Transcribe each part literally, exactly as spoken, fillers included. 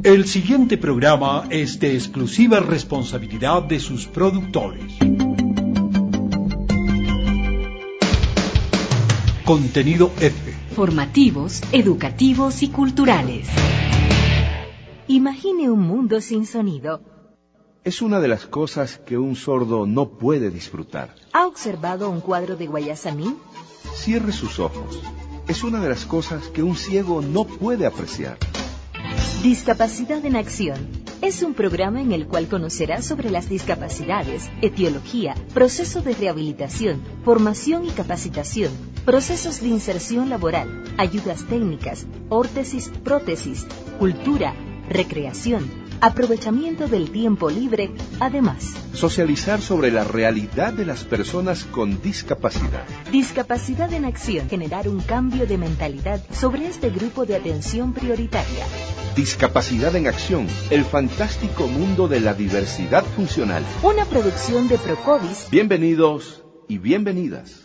El siguiente programa es de exclusiva responsabilidad de sus productores. Contenido F. Formativos, educativos y culturales. Imagine un mundo sin sonido. Es una de las cosas que un sordo no puede disfrutar. ¿Ha observado un cuadro de Guayasamín? Cierre sus ojos. Es una de las cosas que un ciego no puede apreciar. Discapacidad en Acción. Es un programa en el cual conocerá sobre las discapacidades, etiología, proceso de rehabilitación, formación y capacitación, procesos de inserción laboral, ayudas técnicas, órtesis, prótesis, cultura, recreación, aprovechamiento del tiempo libre, además. Socializar sobre la realidad de las personas con discapacidad. Discapacidad en Acción. Generar un cambio de mentalidad sobre este grupo de atención prioritaria. Discapacidad en Acción, el fantástico mundo de la diversidad funcional. Una producción de Procovis. Bienvenidos y bienvenidas.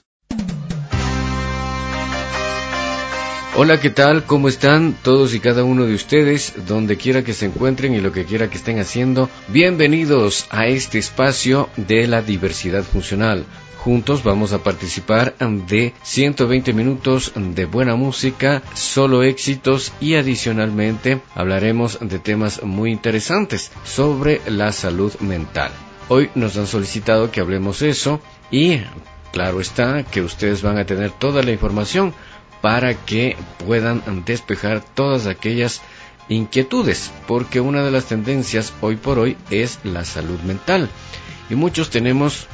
Hola, ¿qué tal? ¿Cómo están todos y cada uno de ustedes? Donde quiera que se encuentren y lo que quiera que estén haciendo. Bienvenidos a este espacio de la diversidad funcional. Juntos vamos a participar de ciento veinte minutos de buena música, solo éxitos y adicionalmente hablaremos de temas muy interesantes sobre la salud mental. Hoy nos han solicitado que hablemos eso y claro está que ustedes van a tener toda la información para que puedan despejar todas aquellas inquietudes, porque una de las tendencias hoy por hoy es la salud mental y muchos tenemos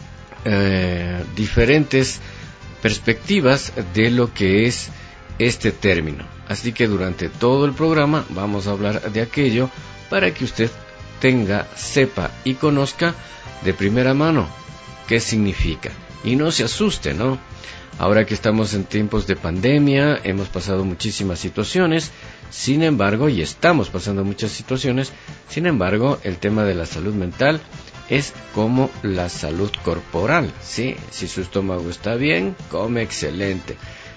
Eh, diferentes perspectivas de lo que es este término. Así que durante todo el programa vamos a hablar de aquello para que usted tenga, sepa y conozca de primera mano qué significa. Y no se asuste, ¿no? Ahora que estamos en tiempos de pandemia, hemos pasado muchísimas situaciones, sin embargo, y estamos pasando muchas situaciones, sin embargo, el tema de la salud mental es como la salud corporal, ¿sí? Si su estómago está bien, come excelente.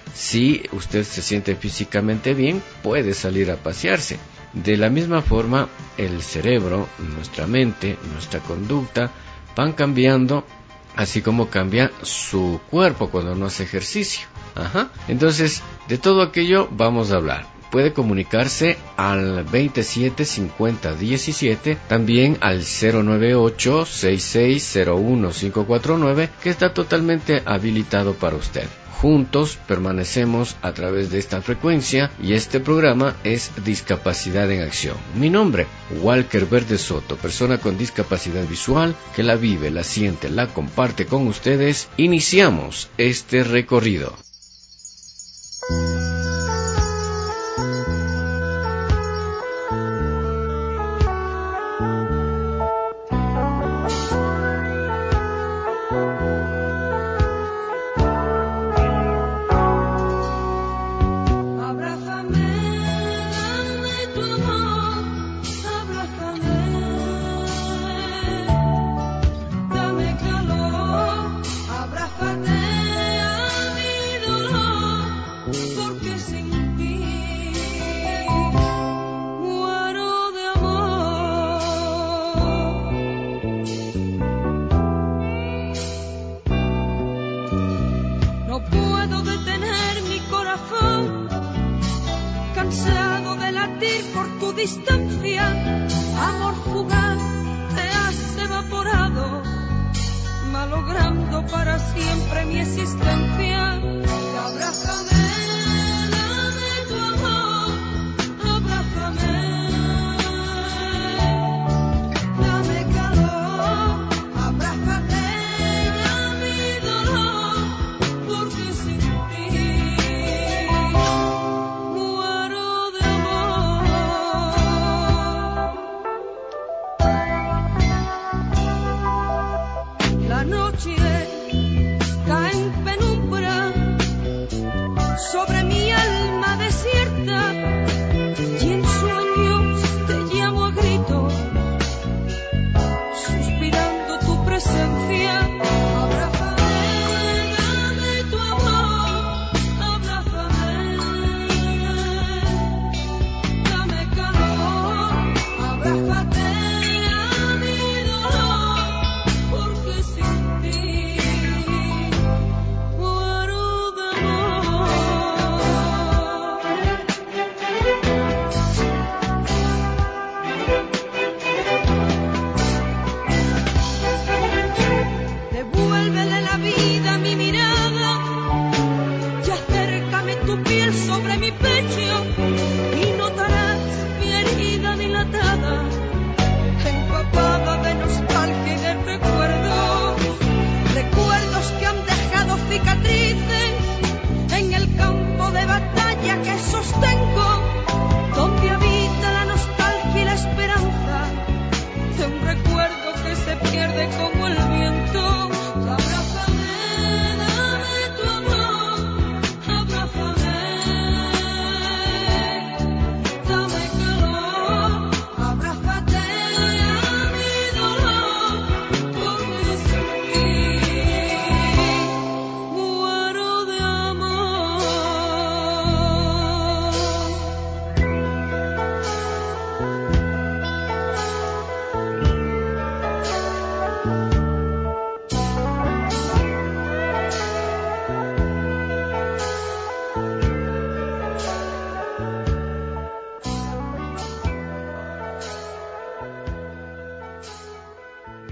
Si usted se siente físicamente bien, puede salir a pasearse. De la misma forma, el cerebro, nuestra mente, nuestra conducta van cambiando, así como cambia su cuerpo cuando no hace ejercicio. Ajá. Entonces, de todo aquello vamos a hablar. Puede comunicarse al veintisiete cincuenta diecisiete, también al cero nueve ocho seis seis cero uno cinco cuatro nueve, que está totalmente habilitado para usted. Juntos permanecemos a través de esta frecuencia y este programa es Discapacidad en Acción. Mi nombre, Walker Verde Soto, persona con discapacidad visual que la vive, la siente, la comparte con ustedes. Iniciamos este recorrido. Sobre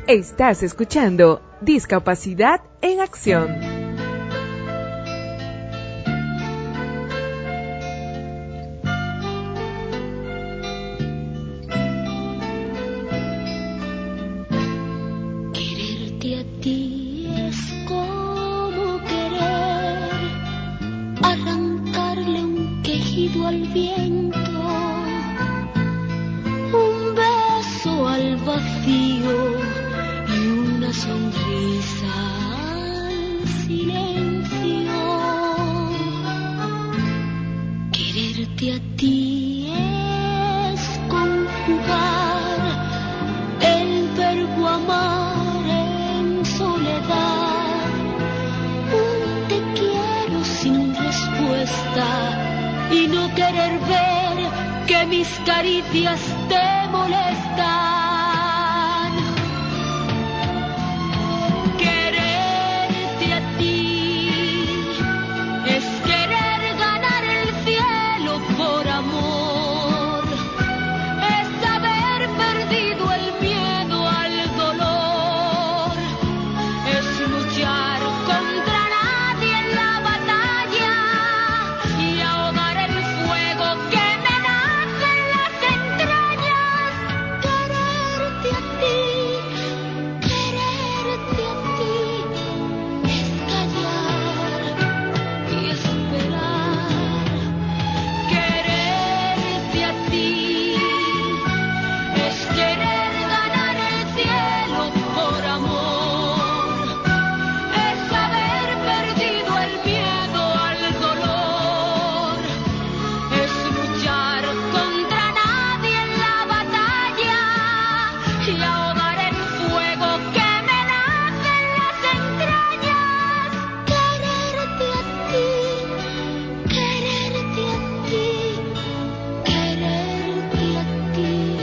Estás escuchando Discapacidad en Acción. Al viento, un beso al vacío y una sonrisa al silencio. Quererte a ti es conjugar el verbo amar en soledad, un te quiero sin respuesta y no querer ver que mis caricias te molestan. Quererte a ti es querer ganar el cielo por amor, es haber perdido el miedo al dolor, es luchar contra nadie en la batalla y ahogar el fuego que me nace en las entrañas. Quererte a ti, quererte a ti, es callar y esperar. Quererte a ti es querer ganar el cielo por amor, es haber perdido el miedo al dolor, es luchar contra nadie en la batalla y ahogar el fuego que me nace en las entrañas. Quererte a ti, quererte a ti, quererte a ti.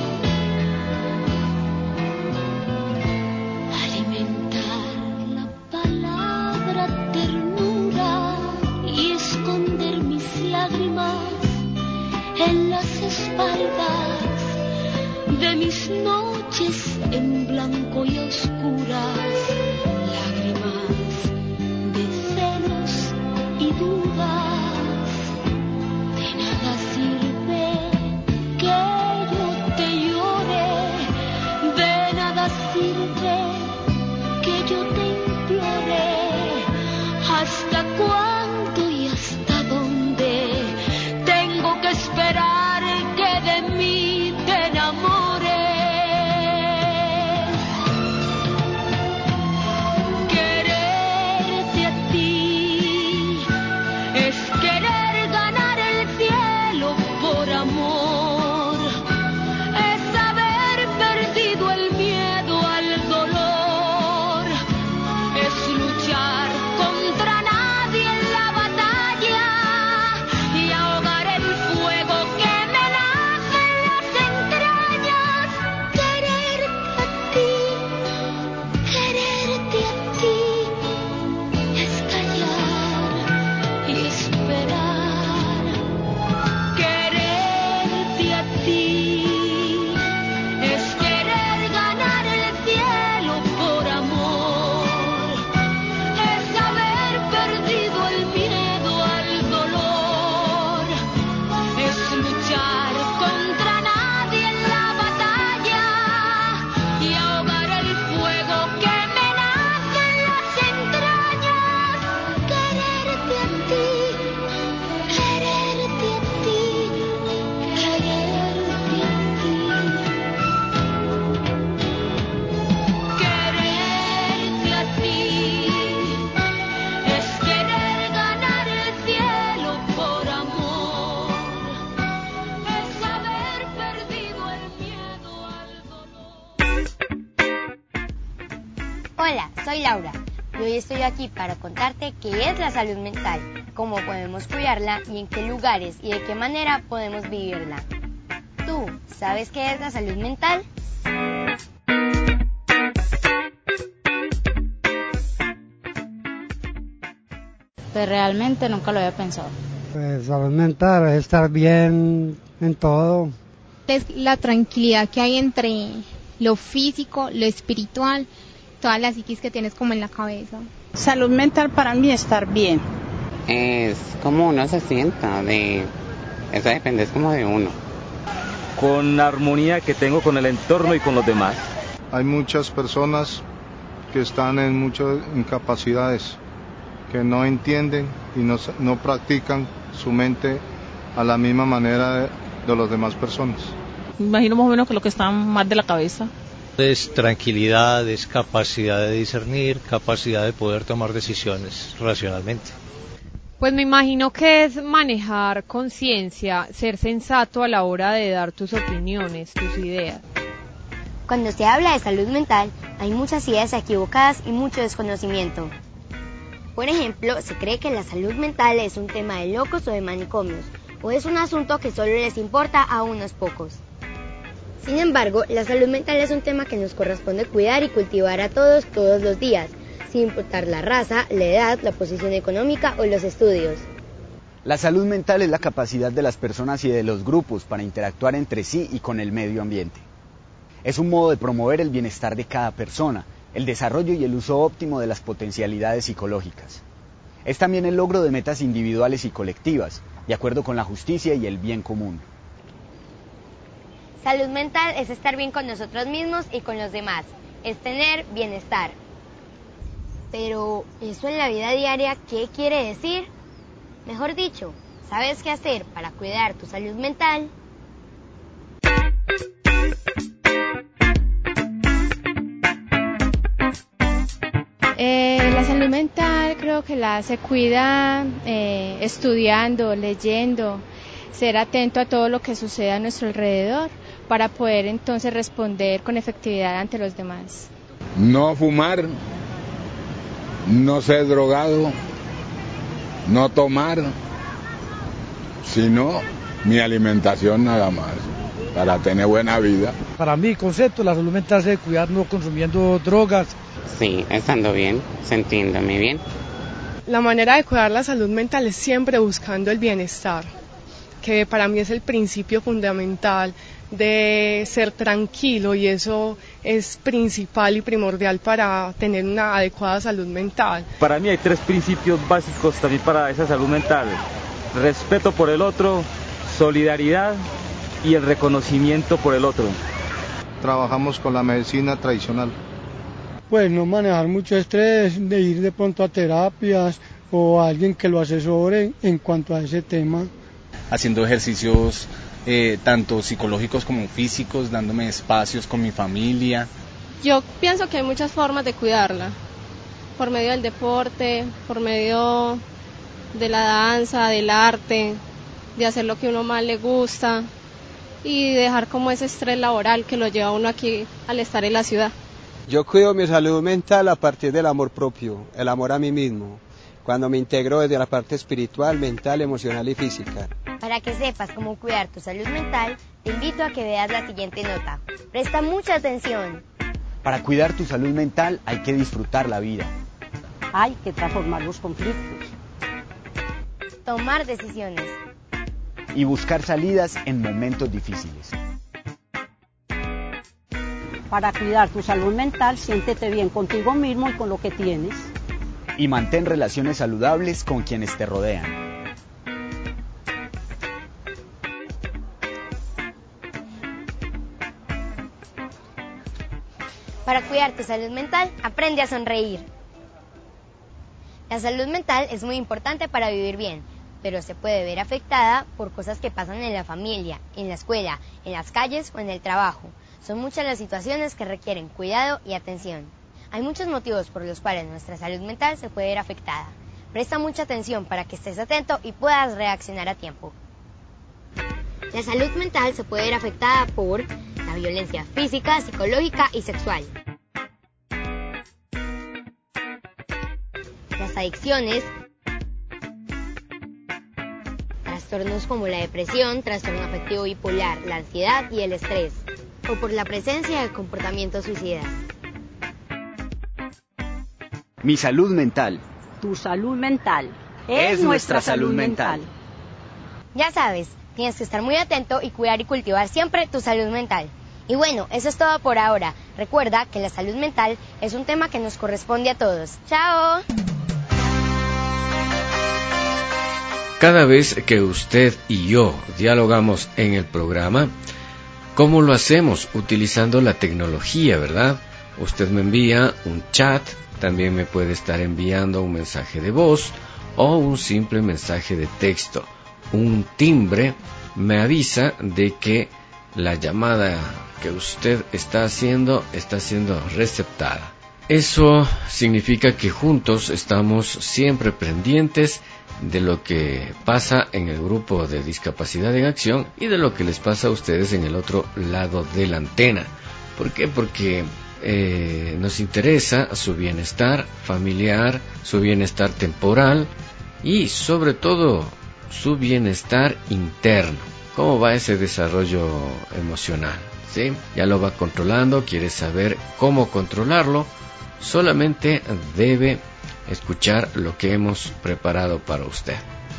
Alimentar la palabra ternura y esconder mis lágrimas en las espaldas de mis noches en blanco y oscuras, lágrimas de celos y dudas. De nada sirve que yo te llore, de nada sirve que yo te implore. ¿Hasta cuándo y hasta dónde tengo que esperar que de mí te enamores? Quererte a ti es querer ganar el cielo por amor, es haber perdido el miedo al dolor, es luchar contra nadie en la batalla y ahogar el fuego que me nace en las entrañas. Quererte a ti, quererte a ti, es callar y esperar. Quererte a ti es querer ganar el cielo por amor, es haber perdido el miedo al dolor, es luchar contra nadie en la batalla y ahogar el fuego que me nace en las entrañas. Quererte a ti, quererte a ti, quererte a ti. Quererte a ti es querer ganar el cielo por amor, es haber perdido el miedo al dolor. Hola, soy Laura y hoy estoy aquí para contarte qué es la salud mental, cómo podemos cuidarla y en qué lugares y de qué manera podemos vivirla. ¿Tú sabes qué es la salud mental? Pues realmente nunca lo había pensado. Pues salud mental es estar bien en todo. Es la tranquilidad que hay entre lo físico, lo espiritual, toda la psiquis que tienes como en la cabeza. Salud mental para mí es estar bien. Es como uno se sienta, de eso depende, es como de uno. Con la armonía que tengo con el entorno y con los demás. Hay muchas personas que están en muchas incapacidades, que no entienden y no, no practican su mente a la misma manera de, de las demás personas. Me imagino más o menos que lo que están mal de la cabeza. Es tranquilidad, es capacidad de discernir, capacidad de poder tomar decisiones racionalmente. Pues me imagino que es manejar conciencia, ser sensato a la hora de dar tus opiniones, tus ideas. Cuando se habla de salud mental, hay muchas ideas equivocadas y mucho desconocimiento. Por ejemplo, se cree que la salud mental es un tema de locos o de manicomios, o es un asunto que solo les importa a unos pocos. Sin embargo, la salud mental es un tema que nos corresponde cuidar y cultivar a todos, todos los días, sin importar la raza, la edad, la posición económica o los estudios. La salud mental es la capacidad de las personas y de los grupos para interactuar entre sí y con el medio ambiente. Es un modo de promover el bienestar de cada persona, el desarrollo y el uso óptimo de las potencialidades psicológicas. Es también el logro de metas individuales y colectivas, de acuerdo con la justicia y el bien común. Salud mental es estar bien con nosotros mismos y con los demás, es tener bienestar. Pero, ¿eso en la vida diaria qué quiere decir? Mejor dicho, ¿sabes qué hacer para cuidar tu salud mental? Eh, la salud mental creo que la se cuida eh, estudiando, leyendo, ser atento a todo lo que sucede a nuestro alrededor para poder entonces responder con efectividad ante los demás. No fumar, no ser drogado, no tomar, sino mi alimentación nada más, para tener buena vida. Para mí, concepto, la salud mental se debe cuidar no consumiendo drogas. Sí, estando bien, sintiéndome bien. La manera de cuidar la salud mental es siempre buscando el bienestar, que para mí es el principio fundamental de ser tranquilo, y eso es principal y primordial para tener una adecuada salud mental. Para mí hay tres principios básicos también para esa salud mental: respeto por el otro, solidaridad y el reconocimiento por el otro. Trabajamos con la medicina tradicional. Pues no manejar mucho estrés, de ir de pronto a terapias o a alguien que lo asesore en cuanto a ese tema. Haciendo ejercicios eh, tanto psicológicos como físicos, dándome espacios con mi familia. Yo pienso que hay muchas formas de cuidarla, por medio del deporte, por medio de la danza, del arte, de hacer lo que uno más le gusta y dejar como ese estrés laboral que lo lleva uno aquí al estar en la ciudad. Yo cuido mi salud mental a partir del amor propio, el amor a mí mismo, cuando me integro desde la parte espiritual, mental, emocional y física. Para que sepas cómo cuidar tu salud mental, te invito a que veas la siguiente nota. Presta mucha atención. Para cuidar tu salud mental hay que disfrutar la vida. Hay que transformar los conflictos. Tomar decisiones. Y buscar salidas en momentos difíciles. Para cuidar tu salud mental, siéntete bien contigo mismo y con lo que tienes. Y mantén relaciones saludables con quienes te rodean. Para cuidar tu salud mental, aprende a sonreír. La salud mental es muy importante para vivir bien, pero se puede ver afectada por cosas que pasan en la familia, en la escuela, en las calles o en el trabajo. Son muchas las situaciones que requieren cuidado y atención. Hay muchos motivos por los cuales nuestra salud mental se puede ver afectada. Presta mucha atención para que estés atento y puedas reaccionar a tiempo. La salud mental se puede ver afectada por la violencia física, psicológica y sexual, las adicciones, trastornos como la depresión, trastorno afectivo bipolar, la ansiedad y el estrés, o por la presencia de comportamientos suicidas. Mi salud mental. Tu salud mental es, es nuestra salud mental. Ya sabes, tienes que estar muy atento y cuidar y cultivar siempre tu salud mental. Y bueno, eso es todo por ahora. Recuerda que la salud mental es un tema que nos corresponde a todos. ¡Chao! Cada vez que usted y yo dialogamos en el programa, ¿cómo lo hacemos? Utilizando la tecnología, ¿verdad? Usted me envía un chat, también me puede estar enviando un mensaje de voz o un simple mensaje de texto. Un timbre me avisa de que la llamada que usted está haciendo está siendo receptada. Eso significa que juntos estamos siempre pendientes de lo que pasa en el grupo de Discapacidad en Acción y de lo que les pasa a ustedes en el otro lado de la antena. ¿Por qué? Porque eh, nos interesa su bienestar familiar, su bienestar temporal y sobre todo su bienestar interno. ¿Cómo va ese desarrollo emocional? ¿Sí? Ya lo va controlando, quiere saber cómo controlarlo, solamente debe escuchar lo que hemos preparado para usted.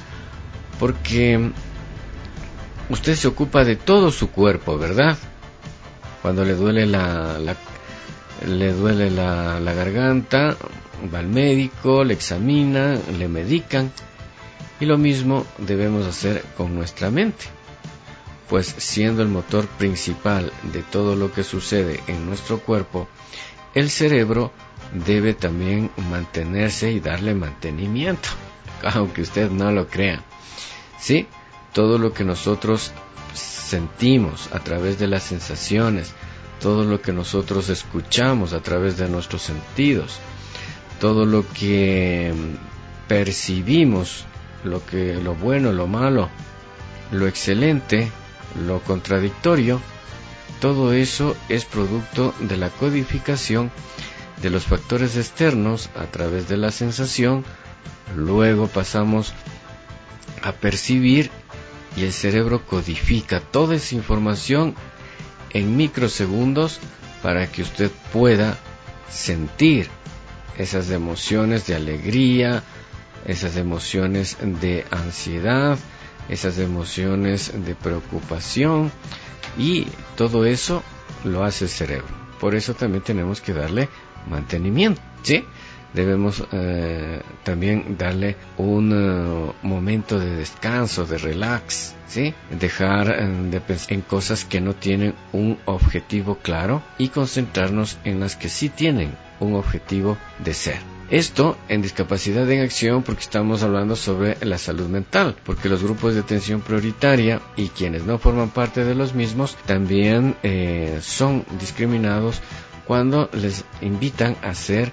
Porque usted se ocupa de todo su cuerpo, ¿verdad? Cuando le duele la, la le duele la, la garganta, va al médico, le examina, le medican. Y lo mismo debemos hacer con nuestra mente, pues siendo el motor principal de todo lo que sucede en nuestro cuerpo, el cerebro debe también mantenerse y darle mantenimiento, aunque usted no lo crea. Sí, todo lo que nosotros sentimos a través de las sensaciones, todo lo que nosotros escuchamos a través de nuestros sentidos, todo lo que percibimos, lo que, lo bueno, lo malo, lo excelente, lo contradictorio, todo eso es producto de la codificación de los factores externos a través de la sensación. Luego pasamos a percibir y el cerebro codifica toda esa información en microsegundos para que usted pueda sentir esas emociones de alegría, esas emociones de ansiedad, esas emociones de preocupación, y todo eso lo hace el cerebro. Por eso también tenemos que darle mantenimiento, ¿sí? Debemos eh, también darle un uh, momento de descanso, de relax, ¿sí? Dejar eh, de pensar en cosas que no tienen un objetivo claro y concentrarnos en las que sí tienen un objetivo de ser. Esto en Discapacidad en Acción, porque estamos hablando sobre la salud mental, porque los grupos de atención prioritaria y quienes no forman parte de los mismos también eh, son discriminados cuando les invitan a hacer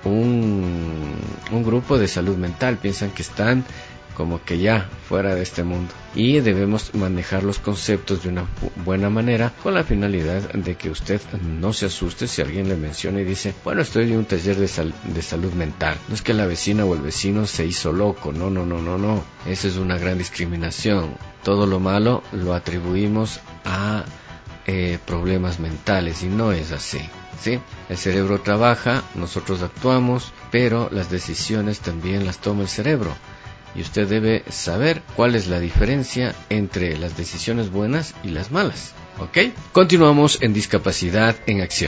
un, un grupo de salud mental. Piensan que están como que ya fuera de este mundo, y debemos manejar los conceptos de una buena manera con la finalidad de que usted no se asuste si alguien le menciona y dice, bueno, estoy en un taller de, sal de salud mental. No es que la vecina o el vecino se hizo loco, no, no, no, no, no. Esa es una gran discriminación. Todo lo malo lo atribuimos a eh, problemas mentales, y no es así, ¿sí? El cerebro trabaja, nosotros actuamos, pero las decisiones también las toma el cerebro. Y usted debe saber cuál es la diferencia entre las decisiones buenas y las malas, ¿ok? Continuamos en Discapacidad en Acción.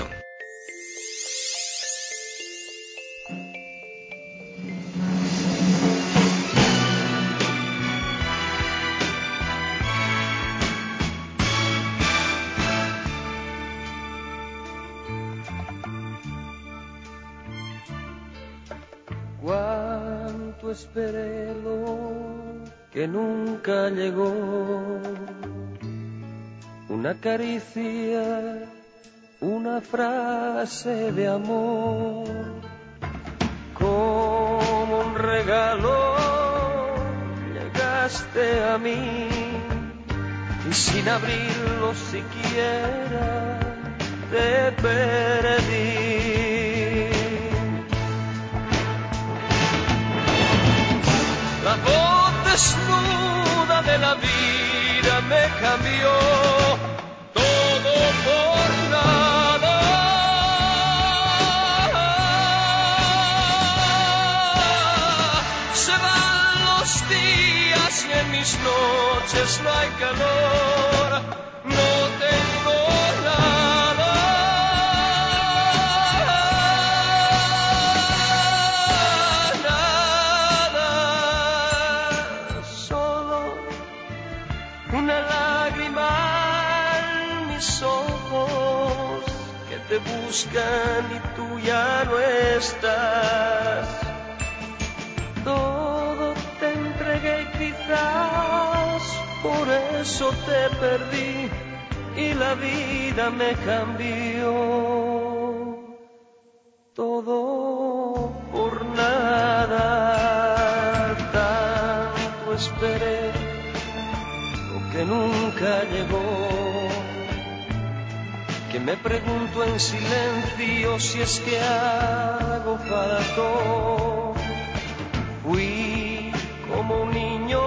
Cuánto esperé lo que nunca llegó, una caricia, una frase de amor, como un regalo llegaste a mí, y sin abrirlo siquiera te perdí. La voz desnuda de la vida me cambió, todo por nada. Se van los días y en mis noches no hay calor, no tengo nada. mis ojos que te buscan y tú ya no estás. Todo te entregué y quizás por eso te perdí y la vida me cambió. Todo por nada, tanto esperé lo que nunca llegó, que me pregunto en silencio si es que algo faltó. Fui como un niño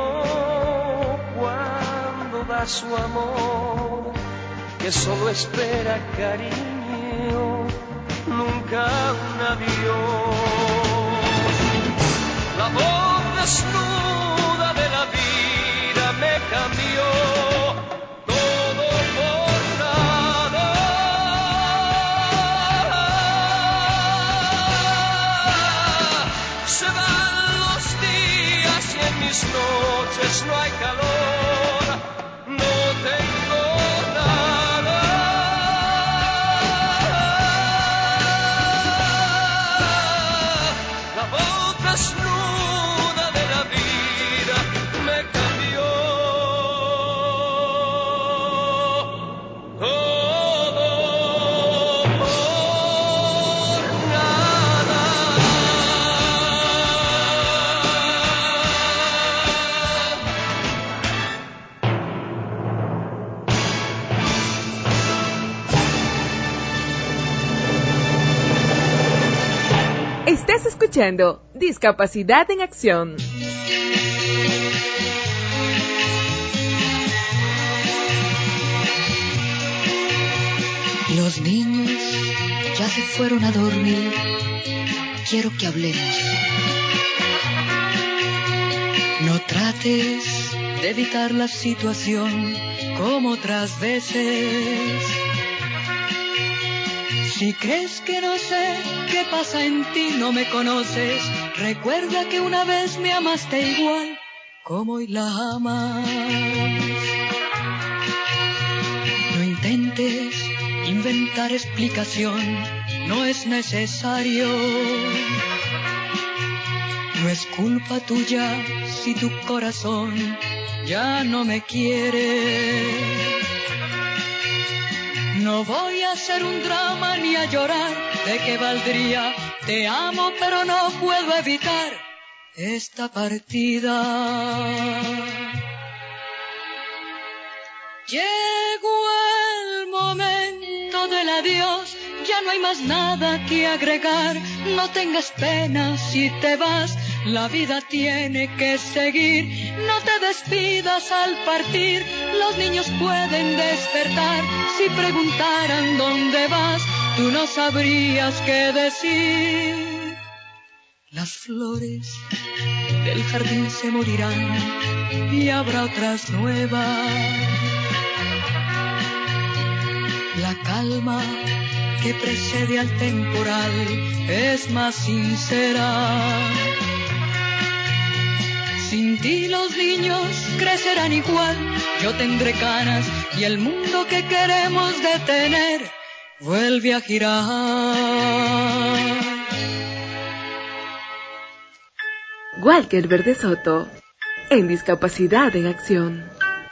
cuando da su amor, que solo espera cariño, nunca un adiós. La voz desnuda de la vida me cambió, todo por nada. Se van los días y en mis noches no hay calor, no tengo nada. La voz desnuda de la vida me cambió. Todo por nada. Estás escuchando Discapacidad en Acción. Los niños ya se fueron a dormir. Quiero que hablemos. No trates de evitar la situación como otras veces. Si crees que no sé qué pasa en ti, no me conoces. Recuerda que una vez me amaste igual como hoy la amas. No intentes inventar explicación, no es necesario. No es culpa tuya si tu corazón ya no me quiere. No voy a hacer un drama ni a llorar, ¿de qué valdría? Te amo pero no puedo evitar esta partida. Llegó el momento del adiós, ya no hay más nada que agregar. No tengas pena si te vas, la vida tiene que seguir. No te despidas al partir, los niños pueden despertar. Si preguntaran dónde vas, tú no sabrías qué decir. Las flores del jardín se morirán y habrá otras nuevas. La calma que precede al temporal es más sincera. Sin ti los niños crecerán igual, yo tendré canas y el mundo que queremos detener vuelve a girar. Walker Verde Soto, en Discapacidad en Acción.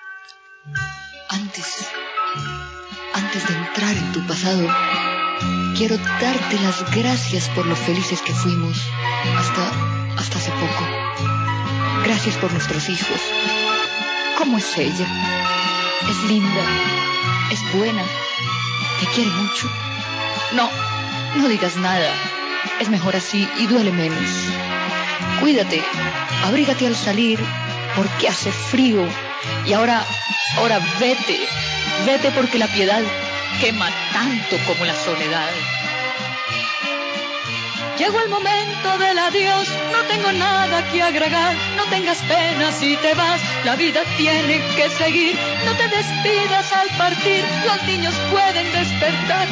Antes, antes de entrar en tu pasado, quiero darte las gracias por lo felices que fuimos hasta, hasta hace poco. Gracias por nuestros hijos. ¿Cómo es ella? Es linda, es buena, te quiere mucho. No, no digas nada. Es mejor así y duele menos. Cuídate, abrígate al salir, porque hace frío. Y ahora, ahora vete, vete porque la piedad quema tanto como la soledad. Llegó el momento del adiós, no tengo nada que agregar. No tengas pena si te vas, la vida tiene que seguir. No te despidas al partir, los niños pueden despertar.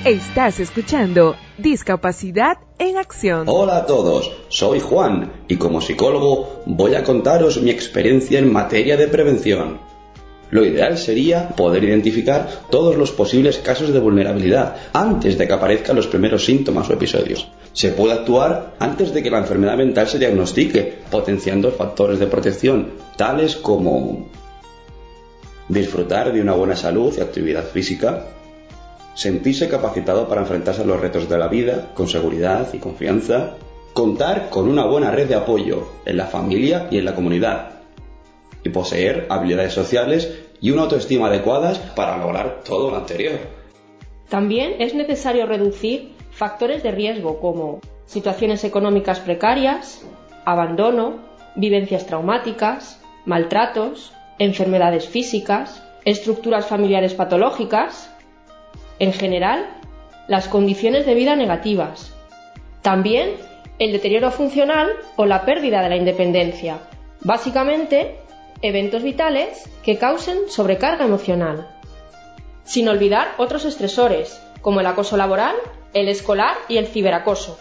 Estás escuchando Discapacidad en Acción. Hola a todos, soy Juan y como psicólogo voy a contaros mi experiencia en materia de prevención. Lo ideal sería poder identificar todos los posibles casos de vulnerabilidad antes de que aparezcan los primeros síntomas o episodios. Se puede actuar antes de que la enfermedad mental se diagnostique, potenciando factores de protección, tales como disfrutar de una buena salud y actividad física, sentirse capacitado para enfrentarse a los retos de la vida con seguridad y confianza, contar con una buena red de apoyo en la familia y en la comunidad, y poseer habilidades sociales y una autoestima adecuadas para lograr todo lo anterior. También es necesario reducir factores de riesgo como situaciones económicas precarias, abandono, vivencias traumáticas, maltratos, enfermedades físicas, estructuras familiares patológicas, en general, las condiciones de vida negativas. También el deterioro funcional o la pérdida de la independencia. Básicamente, eventos vitales que causen sobrecarga emocional. Sin olvidar otros estresores, como el acoso laboral, el escolar y el ciberacoso.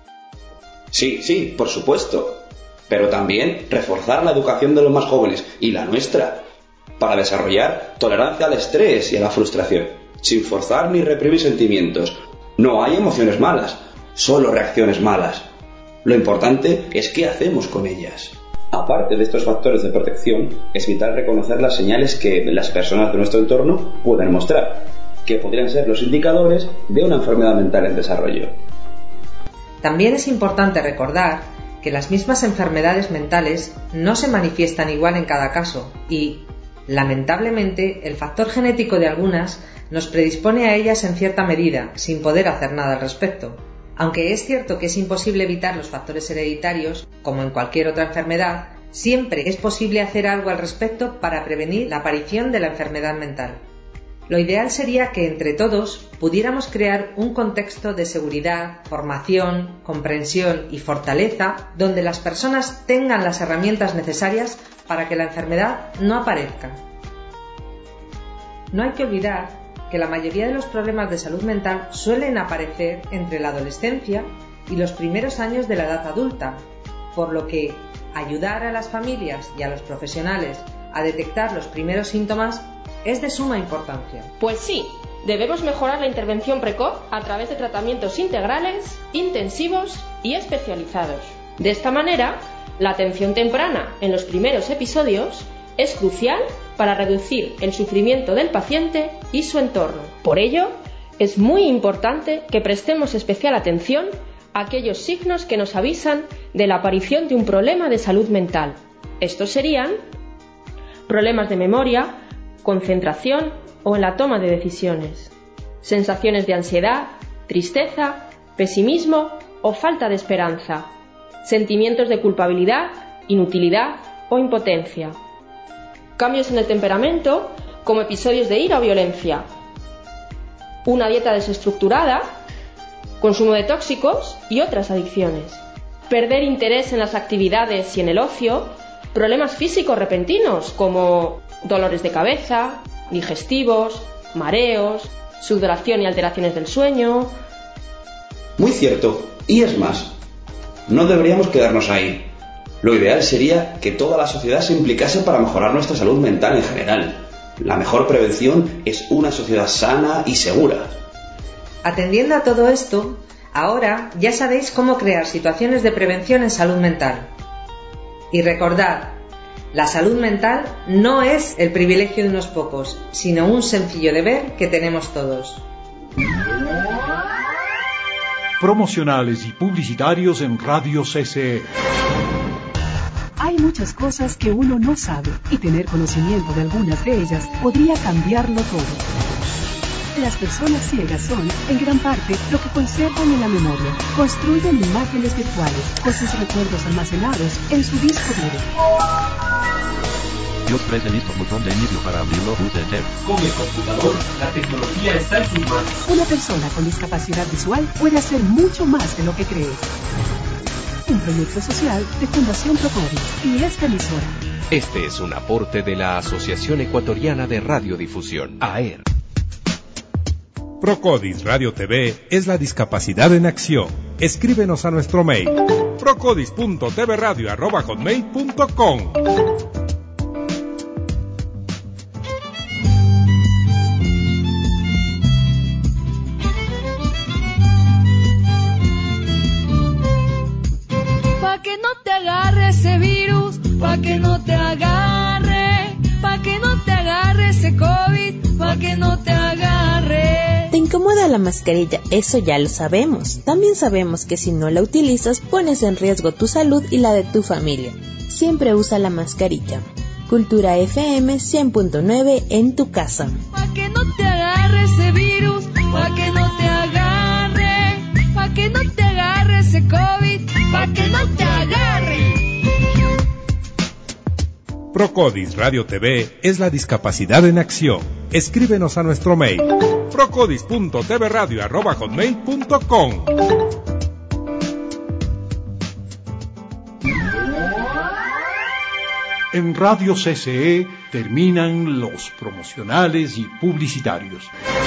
Sí, sí, por supuesto. Pero también reforzar la educación de los más jóvenes y la nuestra, para desarrollar tolerancia al estrés y a la frustración. Sin forzar ni reprimir sentimientos. No hay emociones malas, solo reacciones malas. Lo importante es qué hacemos con ellas. Aparte de estos factores de protección, es vital reconocer las señales que las personas de nuestro entorno pueden mostrar, que podrían ser los indicadores de una enfermedad mental en desarrollo. También es importante recordar que las mismas enfermedades mentales no se manifiestan igual en cada caso y, lamentablemente, el factor genético de algunas nos predispone a ellas en cierta medida, sin poder hacer nada al respecto. Aunque es cierto que es imposible evitar los factores hereditarios, como en cualquier otra enfermedad, siempre es posible hacer algo al respecto para prevenir la aparición de la enfermedad mental. Lo ideal sería que entre todos pudiéramos crear un contexto de seguridad, formación, comprensión y fortaleza donde las personas tengan las herramientas necesarias para que la enfermedad no aparezca. No hay que olvidar que la mayoría de los problemas de salud mental suelen aparecer entre la adolescencia y los primeros años de la edad adulta, por lo que ayudar a las familias y a los profesionales a detectar los primeros síntomas es de suma importancia. Pues sí, debemos mejorar la intervención precoz a través de tratamientos integrales, intensivos y especializados. De esta manera, la atención temprana en los primeros episodios es crucial para reducir el sufrimiento del paciente y su entorno. Por ello, es muy importante que prestemos especial atención a aquellos signos que nos avisan de la aparición de un problema de salud mental. Estos serían problemas de memoria, concentración o en la toma de decisiones, sensaciones de ansiedad, tristeza, pesimismo o falta de esperanza, sentimientos de culpabilidad, inutilidad o impotencia, cambios en el temperamento como episodios de ira o violencia, una dieta desestructurada, consumo de tóxicos y otras adicciones, perder interés en las actividades y en el ocio, problemas físicos repentinos como dolores de cabeza, digestivos, mareos, sudoración y alteraciones del sueño. Muy cierto, y es más, no deberíamos quedarnos ahí. Lo ideal sería que toda la sociedad se implicase para mejorar nuestra salud mental en general. La mejor prevención es una sociedad sana y segura. Atendiendo a todo esto, ahora ya sabéis cómo crear situaciones de prevención en salud mental. Y recordad, la salud mental no es el privilegio de unos pocos, sino un sencillo deber que tenemos todos. Promocionales y publicitarios en Radio C C E. Hay muchas cosas que uno no sabe y tener conocimiento de algunas de ellas podría cambiarlo todo. Las personas ciegas son, en gran parte, lo que conservan en la memoria. Construyen imágenes virtuales con sus recuerdos almacenados en su disco duro. Dios prese listo botón de inicio para abrirlo, use enter. Con el computador, la tecnología está en sus manos. Una persona con discapacidad visual puede hacer mucho más de lo que cree. Un proyecto social de Fundación Procori y esta emisora. Este es un aporte de la Asociación Ecuatoriana de Radiodifusión, A E R. Procodis Radio T V es la discapacidad en acción. Escríbenos a nuestro mail procodis punto t v radio arroba hotmail punto com. Pa' que no te agarre ese virus, pa' que no te agarre, pa' que no te agarre ese COVID, pa' que no te agarre. Te incomoda la mascarilla, eso ya lo sabemos. También sabemos que si no la utilizas, pones en riesgo tu salud y la de tu familia. Siempre usa la mascarilla. Cultura F M cien punto nueve en tu casa. Pa' que no te agarre ese virus, pa' que no te agarre, pa' que no te agarre ese COVID, pa' que no te agarre. Procodis Radio T V es la discapacidad en acción. Escríbenos a nuestro mail procodis punto t v radio arroba hotmail punto com. En Radio C C E terminan los promocionales y publicitarios.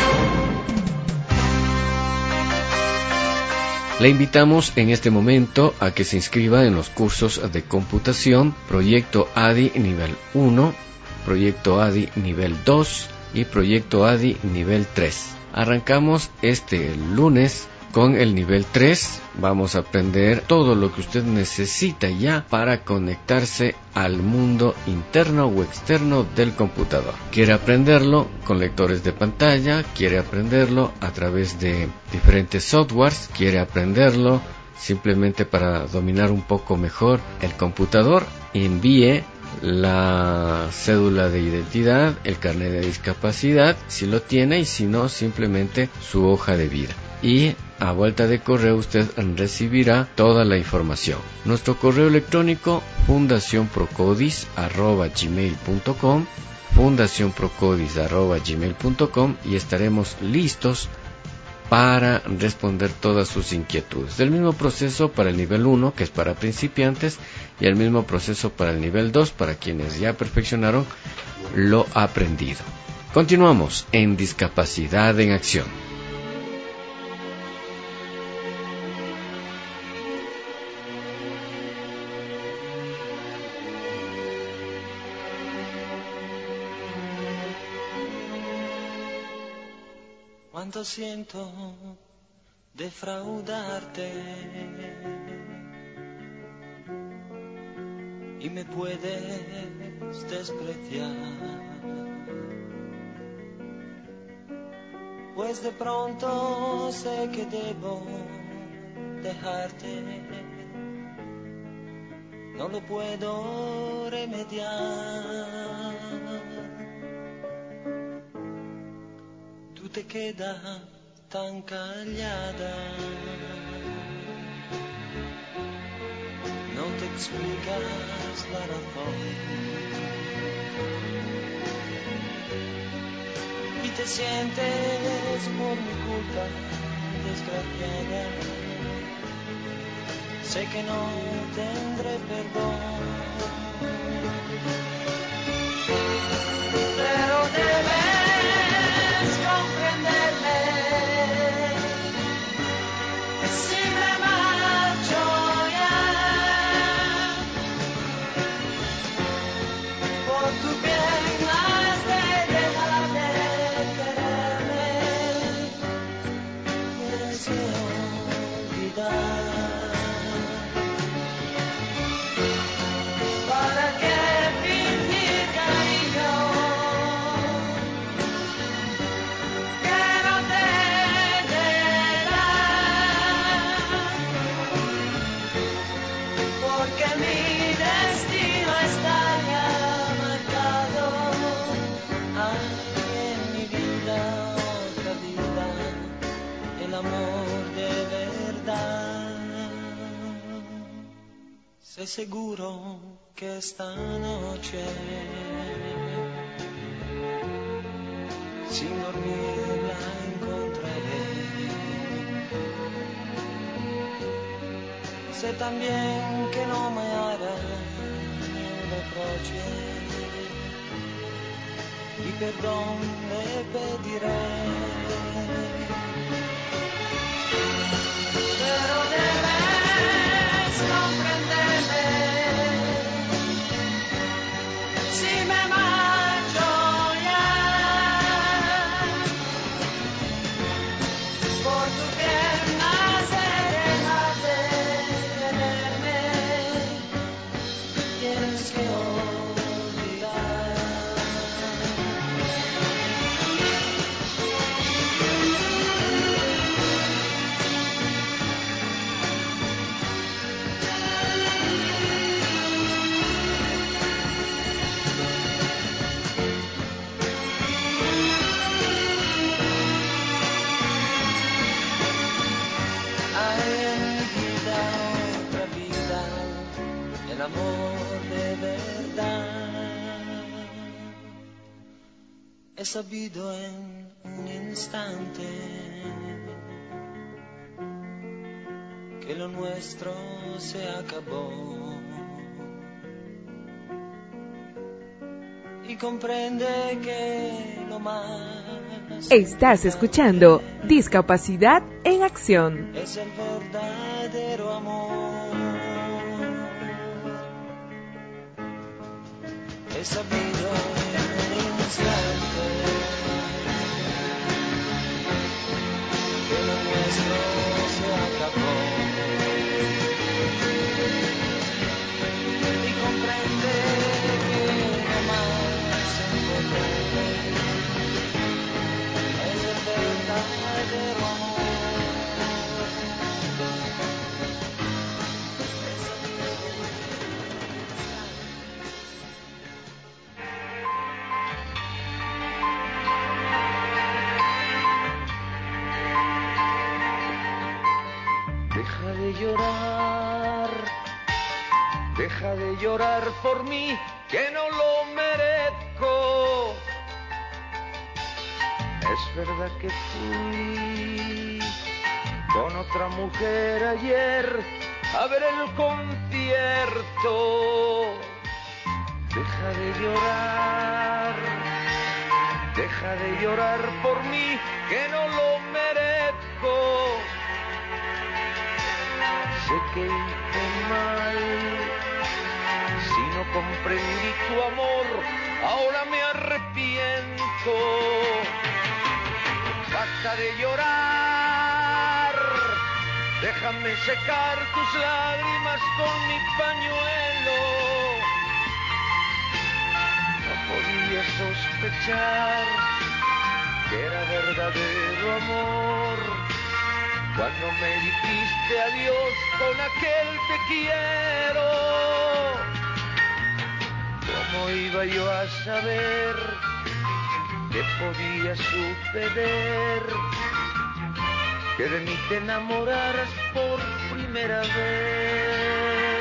Le invitamos en este momento a que se inscriba en los cursos de computación, Proyecto A D I nivel uno, Proyecto A D I nivel dos y Proyecto A D I nivel tres. Arrancamos este lunes con el nivel tres. Vamos a aprender todo lo que usted necesita ya para conectarse al mundo interno o externo del computador. Quiere aprenderlo con lectores de pantalla, quiere aprenderlo a través de diferentes softwares, quiere aprenderlo simplemente para dominar un poco mejor el computador. Envíe la cédula de identidad, el carnet de discapacidad, si lo tiene, y si no, simplemente su hoja de vida. Y a vuelta de correo usted recibirá toda la información. Nuestro correo electrónico fundación procodis arroba gmail punto com, fundación procodis arroba gmail punto com, y estaremos listos para responder todas sus inquietudes. El mismo proceso para el nivel uno, que es para principiantes, y el mismo proceso para el nivel dos, para quienes ya perfeccionaron lo aprendido. Continuamos en Discapacidad en Acción. Cuánto siento defraudarte y me puedes despreciar, pues de pronto sé que debo dejarte, no lo puedo remediar. Tú te quedas tan callada, no te explicas la razón y te sientes por mi culpa desgraciada. Sé que no tendré perdón, pero debes comprenderme. Si me marcho ya, por tu bien has de dejar de quererme. Me deseo olvidar. ¿Para qué fingir cariño? Sé seguro que esta noche, sin dormir la encontraré. Sé también que no me hará reproche y perdón le pediré. He sabido en un instante que lo nuestro se acabó y comprende que lo más Estás escuchando Discapacidad en Acción. Es el verdadero amor. He sabido en un instante que lo nuestro se acabó y comprende que lo más importante es el verdadero amor. Deja de llorar, deja de llorar por mí, que no lo merezco. Es verdad que fui con otra mujer ayer a ver el concierto. Deja de llorar, deja de llorar por mí, que no lo merezco. Sé que hice mal, si no comprendí tu amor, ahora me arrepiento. Basta de llorar, déjame secar tus lágrimas con mi pañuelo. No podía sospechar que era verdadero amor cuando me dijiste adiós con aquel te quiero. ¿Cómo iba yo a saber que podía suceder que de mí te enamoraras por primera vez?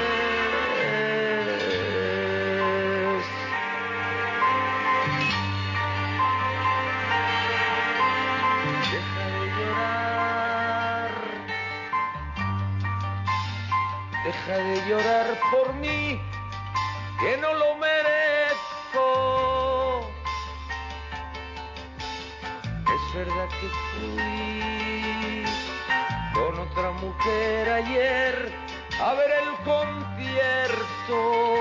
Deja de llorar por mí, que no lo merezco. Es verdad que fui con otra mujer ayer a ver el concierto.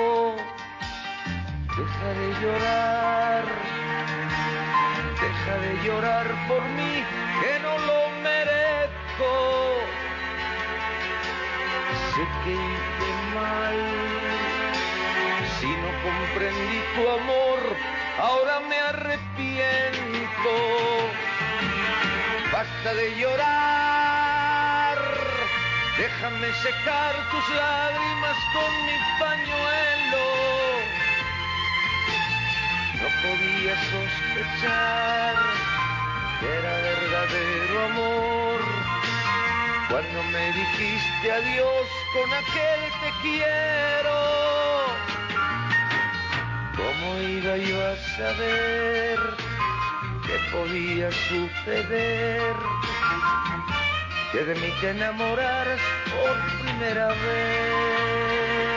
Deja de llorar, deja de llorar por mí, que no lo merezco. Sé que hice mal, si no comprendí tu amor, ahora me arrepiento. Basta de llorar, déjame secar tus lágrimas con mi pañuelo. No podía sospechar que era verdadero amor cuando me dijiste adiós con aquel te quiero. ¿Cómo iba yo a saber que podía suceder que de mí te enamoraras por primera vez?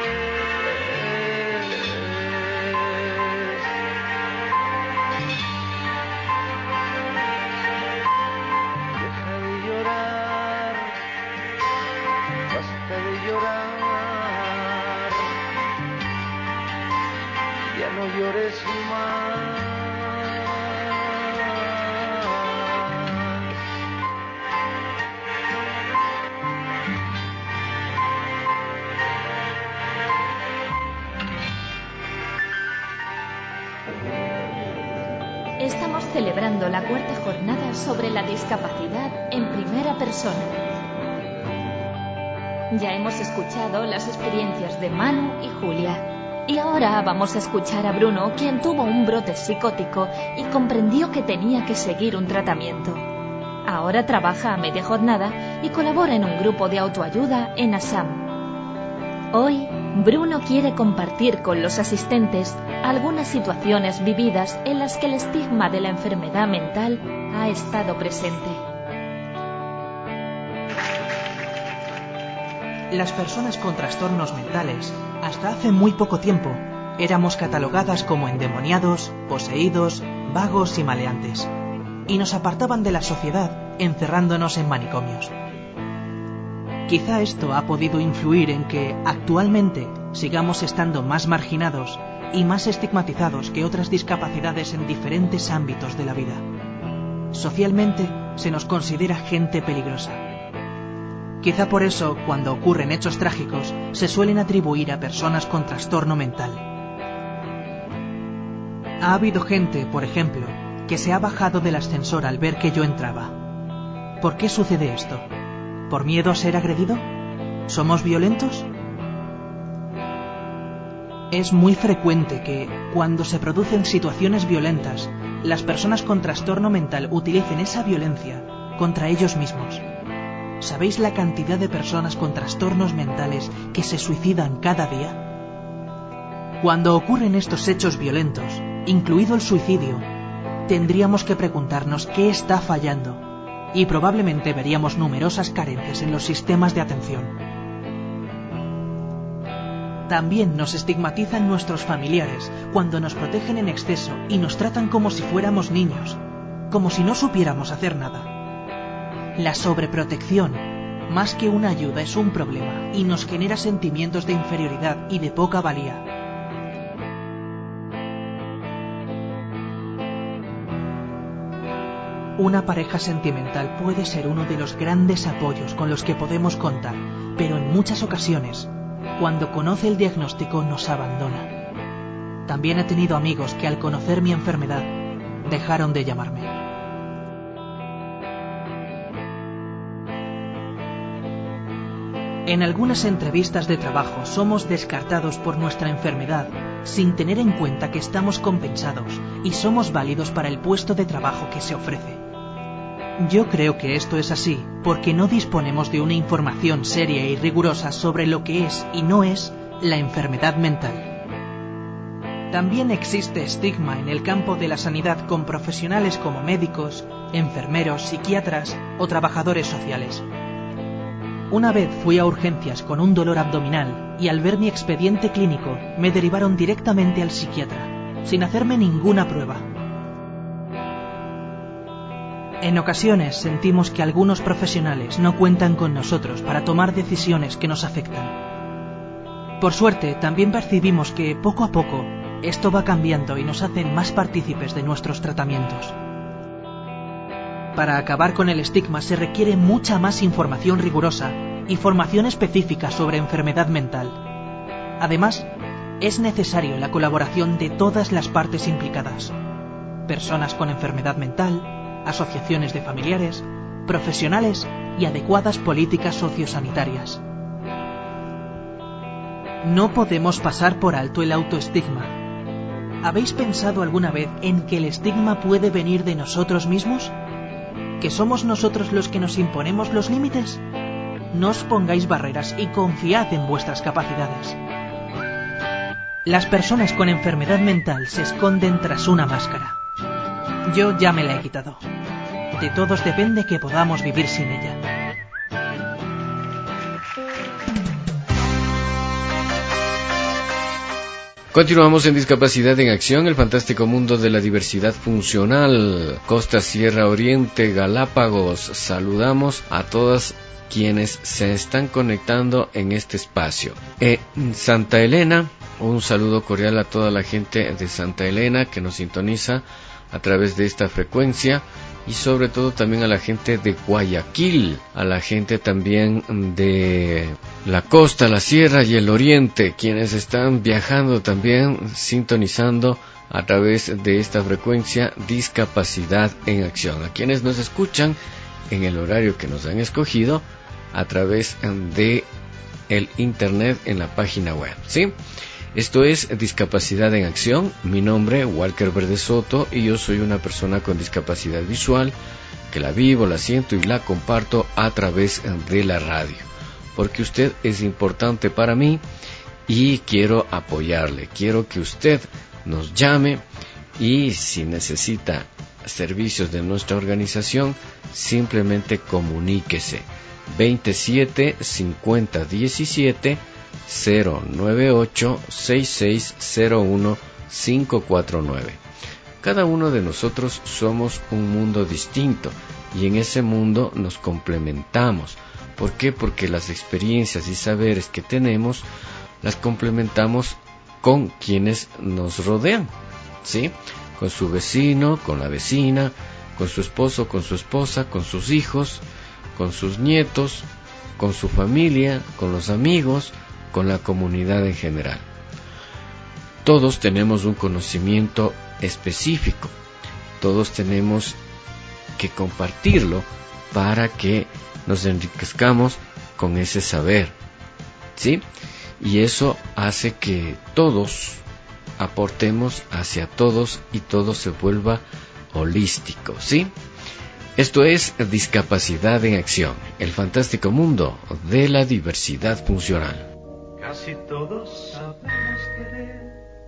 Deja de llorar, basta de llorar, ya no llores más. estamos celebrando la cuarta jornada sobre la discapacidad en primera persona. Ya hemos escuchado las experiencias de Manu y Julia. Y ahora vamos a escuchar a Bruno, quien tuvo un brote psicótico y comprendió que tenía que seguir un tratamiento. Ahora trabaja a media jornada y colabora en un grupo de autoayuda en Assam. Hoy, Bruno quiere compartir con los asistentes algunas situaciones vividas en las que el estigma de la enfermedad mental ha estado presente. Las personas con trastornos mentales, hasta hace muy poco tiempo, éramos catalogadas como endemoniados, poseídos, vagos y maleantes, y nos apartaban de la sociedad encerrándonos en manicomios. Quizá esto ha podido influir en que, actualmente, sigamos estando más marginados y más estigmatizados que otras discapacidades en diferentes ámbitos de la vida. Socialmente, se nos considera gente peligrosa. Quizá por eso, cuando ocurren hechos trágicos, se suelen atribuir a personas con trastorno mental. Ha habido gente, por ejemplo, que se ha bajado del ascensor al ver que yo entraba. ¿Por qué sucede esto? ¿Por miedo a ser agredido? ¿Somos violentos? Es muy frecuente que, cuando se producen situaciones violentas, las personas con trastorno mental utilicen esa violencia contra ellos mismos. ¿Sabéis la cantidad de personas con trastornos mentales que se suicidan cada día? Cuando ocurren estos hechos violentos, incluido el suicidio, tendríamos que preguntarnos qué está fallando, y probablemente veríamos numerosas carencias en los sistemas de atención. También nos estigmatizan nuestros familiares cuando nos protegen en exceso y nos tratan como si fuéramos niños, como si no supiéramos hacer nada. La sobreprotección, más que una ayuda, es un problema y nos genera sentimientos de inferioridad y de poca valía. Una pareja sentimental puede ser uno de los grandes apoyos con los que podemos contar, pero en muchas ocasiones, cuando conoce el diagnóstico, nos abandona. También he tenido amigos que al conocer mi enfermedad, dejaron de llamarme. En algunas entrevistas de trabajo somos descartados por nuestra enfermedad sin tener en cuenta que estamos compensados y somos válidos para el puesto de trabajo que se ofrece. Yo creo que esto es así porque no disponemos de una información seria y rigurosa sobre lo que es y no es la enfermedad mental. También existe estigma en el campo de la sanidad con profesionales como médicos, enfermeros, psiquiatras o trabajadores sociales. Una vez fui a urgencias con un dolor abdominal y al ver mi expediente clínico me derivaron directamente al psiquiatra, sin hacerme ninguna prueba. En ocasiones sentimos que algunos profesionales no cuentan con nosotros para tomar decisiones que nos afectan. Por suerte, también percibimos que, poco a poco, esto va cambiando y nos hacen más partícipes de nuestros tratamientos. Para acabar con el estigma se requiere mucha más información rigurosa y formación específica sobre enfermedad mental. Además, es necesario la colaboración de todas las partes implicadas: personas con enfermedad mental, asociaciones de familiares, profesionales y adecuadas políticas sociosanitarias. No podemos pasar por alto el autoestigma. ¿Habéis pensado alguna vez en que el estigma puede venir de nosotros mismos? ¿Que somos nosotros los que nos imponemos los límites? No os pongáis barreras y confiad en vuestras capacidades. Las personas con enfermedad mental se esconden tras una máscara. Yo ya me la he quitado. De todos depende que podamos vivir sin ella. Continuamos en Discapacidad en Acción, el fantástico mundo de la diversidad funcional. Costa, Sierra, Oriente, Galápagos. Saludamos a todas quienes se están conectando en este espacio. Eh, Santa Elena, un saludo cordial a toda la gente de Santa Elena que nos sintoniza a través de esta frecuencia, y sobre todo también a la gente de Guayaquil, a la gente también de la costa, la sierra y el oriente, quienes están viajando también, sintonizando a través de esta frecuencia Discapacidad en Acción. A quienes nos escuchan en el horario que nos han escogido a través de el internet en la página web, ¿sí? Esto es Discapacidad en Acción. Mi nombre, Walker Verde Soto, y yo soy una persona con discapacidad visual que la vivo, la siento y la comparto a través de la radio, porque usted es importante para mí y quiero apoyarle. Quiero que usted nos llame y si necesita servicios de nuestra organización, simplemente comuníquese veintisiete cincuenta diecisiete cero nueve ocho seis seis cero uno cinco cuatro nueve. Cada uno de nosotros somos un mundo distinto y en ese mundo nos complementamos. ¿Por qué? Porque las experiencias y saberes que tenemos las complementamos con quienes nos rodean, ¿sí? Con su vecino, con la vecina, con su esposo, con su esposa, con sus hijos, con sus nietos, con su familia, con los amigos, con la comunidad en general. Todos tenemos un conocimiento específico, todos tenemos que compartirlo para que nos enriquezcamos con ese saber, ¿sí? Y eso hace que todos aportemos hacia todos y todo se vuelva holístico, ¿sí? Esto es Discapacidad en Acción, el fantástico mundo de la diversidad funcional. Casi todos sabemos querer,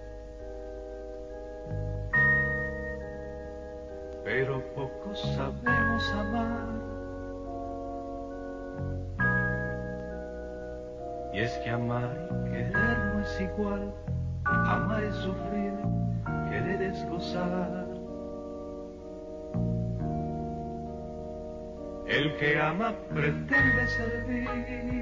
pero pocos sabemos amar. Y es que amar y querer no es igual, amar es sufrir, querer es gozar. El que ama pretende servir,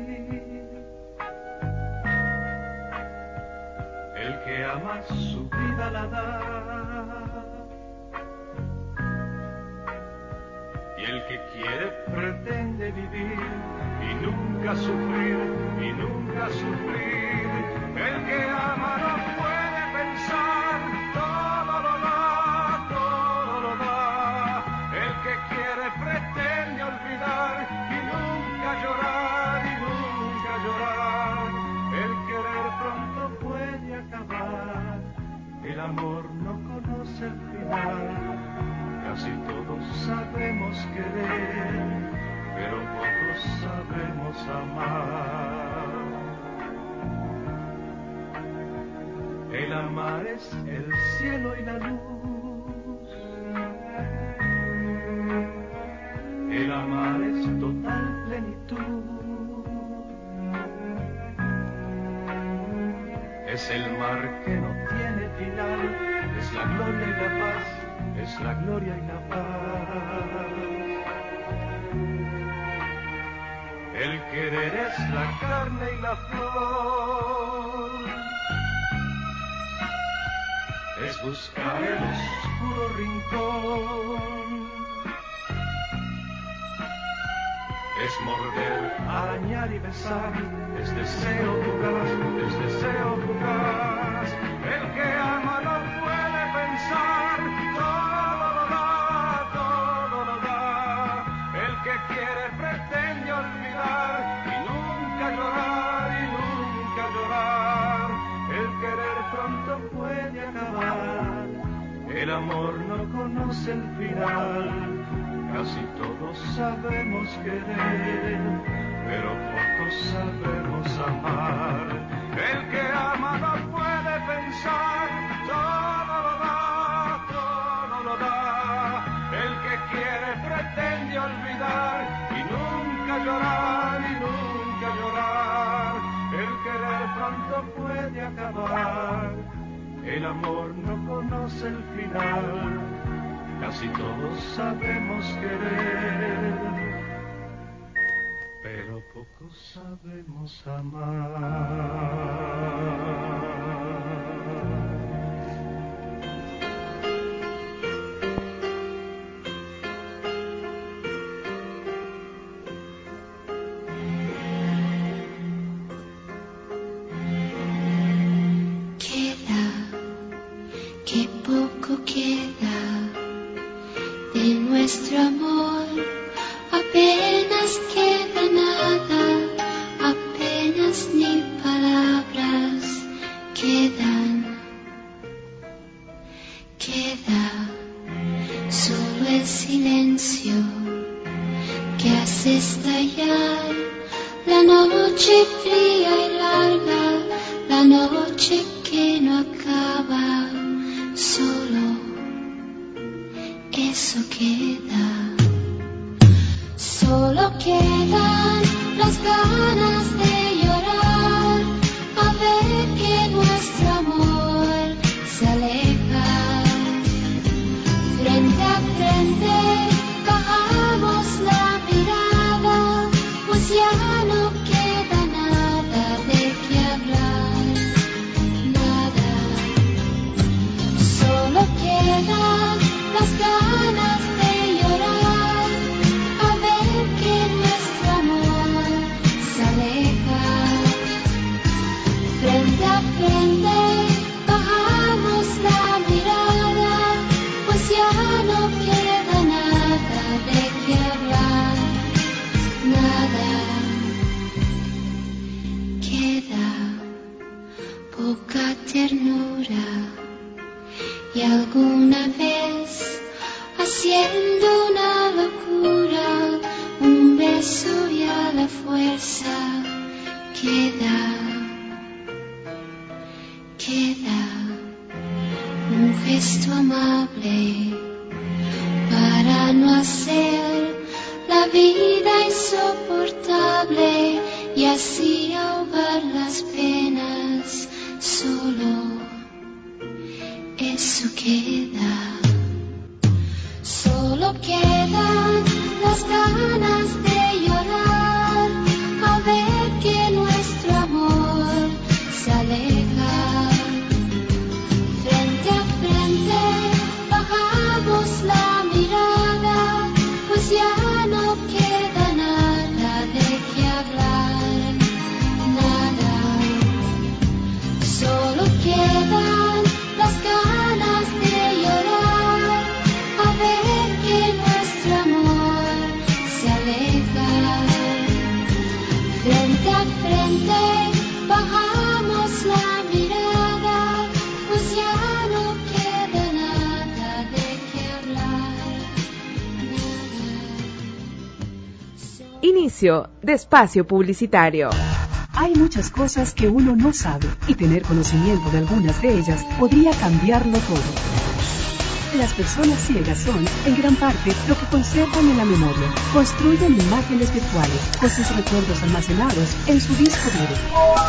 el que ama su vida la da, y el que quiere pretende vivir y nunca sufrir, y nunca sufrir. El que ama no puede pensar, todo lo da, todo lo da. El que quiere pretende olvidar y nunca llorar, y nunca llorar. El querer pronto puede acabar, el amor no conoce el final. Casi todos sabemos querer, pero pocos sabemos amar. El amar es el cielo y la luz, el amar es total plenitud, es el mar que no tiene final, es la gloria y la paz, es la gloria y la paz. El querer es la carne y la flor, es buscar el oscuro rincón, es morder, arañar y besar, es deseo fugaz, es deseo fugaz. El que ama no puede pensar, todo lo da, todo lo da. El que quiere pretende olvidar y nunca llorar, y nunca llorar. El querer pronto puede acabar, el amor no conoce el final. Casi todos sabemos querer, pero pocos sabemos amar. El que ama no puede pensar, todo lo da, todo lo da. El que quiere pretende olvidar y nunca llorar, y nunca llorar. El querer pronto puede acabar, el amor no conoce el final. Casi todos sabemos querer, pero pocos sabemos amar. que poco queda de nuestro amor, apenas queda nada, apenas ni palabras quedan, queda solo el silencio que hace estallar la noche fría y larga, la noche que no acaba, solo eso queda. Solo quedan las ganas de llorar, a ver que nuestro amor se aleja. Frente a frente bajamos la mirada, pues ya no queda nada de qué hablar, nada. Solo quedan las ganas de llorar, a ver que nuestro amor se aleja. Frente a frente bajamos la mirada, pues ya no queda nada de qué hablar, nada. Queda poca ternura y alguna vez haciendo una locura, un beso y a la fuerza queda, queda un gesto amable para no hacer la vida insoportable y así ahogar las penas, solo eso queda. Solo quedan las ganas de llorar, a ver que nuestro amor se aleja. Frente a frente bajamos la mirada, pues ya no queda nada de qué hablar, nada. Solo quedan las ganas de llorar, a ver que nuestro amor se aleja. Frente a frente bajamos la mirada, pues ya no queda nada de qué hablar, nada. Inicio de espacio publicitario. Hay muchas cosas que uno no sabe y tener conocimiento de algunas de ellas podría cambiarlo todo. Las personas ciegas son, en gran parte, lo que conservan en la memoria. Construyen imágenes virtuales con sus recuerdos almacenados en su disco duro.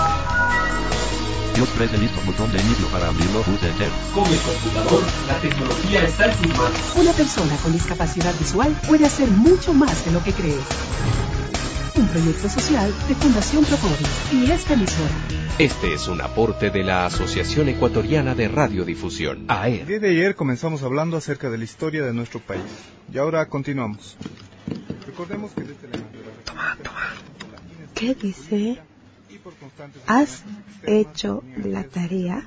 Dios preste listo botón de inicio para abrirlo U T T. Con el computador, la tecnología está en tus manos. Una persona con discapacidad visual puede hacer mucho más de lo que cree. Un proyecto social de Fundación Procovis y esta emisora. Este es un aporte de la Asociación Ecuatoriana de Radiodifusión, A E R. El día de ayer comenzamos hablando acerca de la historia de nuestro país y ahora continuamos. Recordemos que desde la Toma, toma. ¿Qué dice? ¿Has hecho la tarea?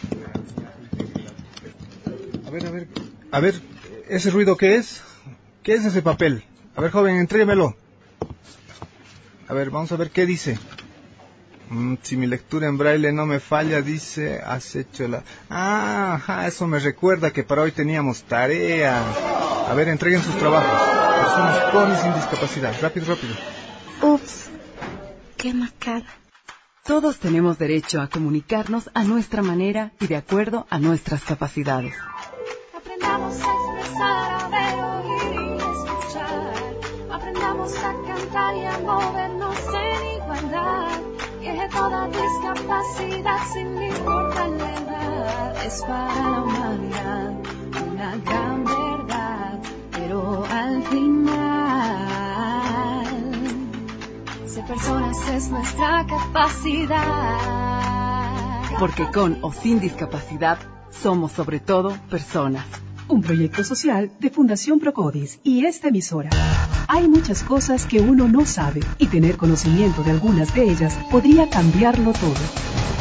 A ver, a ver, a ver, ¿ese ruido qué es? ¿Qué es ese papel? A ver, joven, entréguemelo. A ver, vamos a ver qué dice. Mm, si mi lectura en braille no me falla, dice, has hecho la... Ah, ajá, eso me recuerda que para hoy teníamos tarea. A ver, entreguen sus trabajos. Personas con y sin discapacidad. Rápido, rápido. Ups, qué macana. Todos tenemos derecho a comunicarnos a nuestra manera y de acuerdo a nuestras capacidades. Aprendamos a expresar, a ver, oír y escuchar. Aprendamos a cantar y a movernos en igualdad. Que toda discapacidad, sin importar la edad, es para la humanidad una gran verdad. Pero al final, ser personas es nuestra capacidad. Porque con o sin discapacidad, somos sobre todo personas. Un proyecto social de Fundación Procodis y esta emisora. Hay muchas cosas que uno no sabe y tener conocimiento de algunas de ellas podría cambiarlo todo.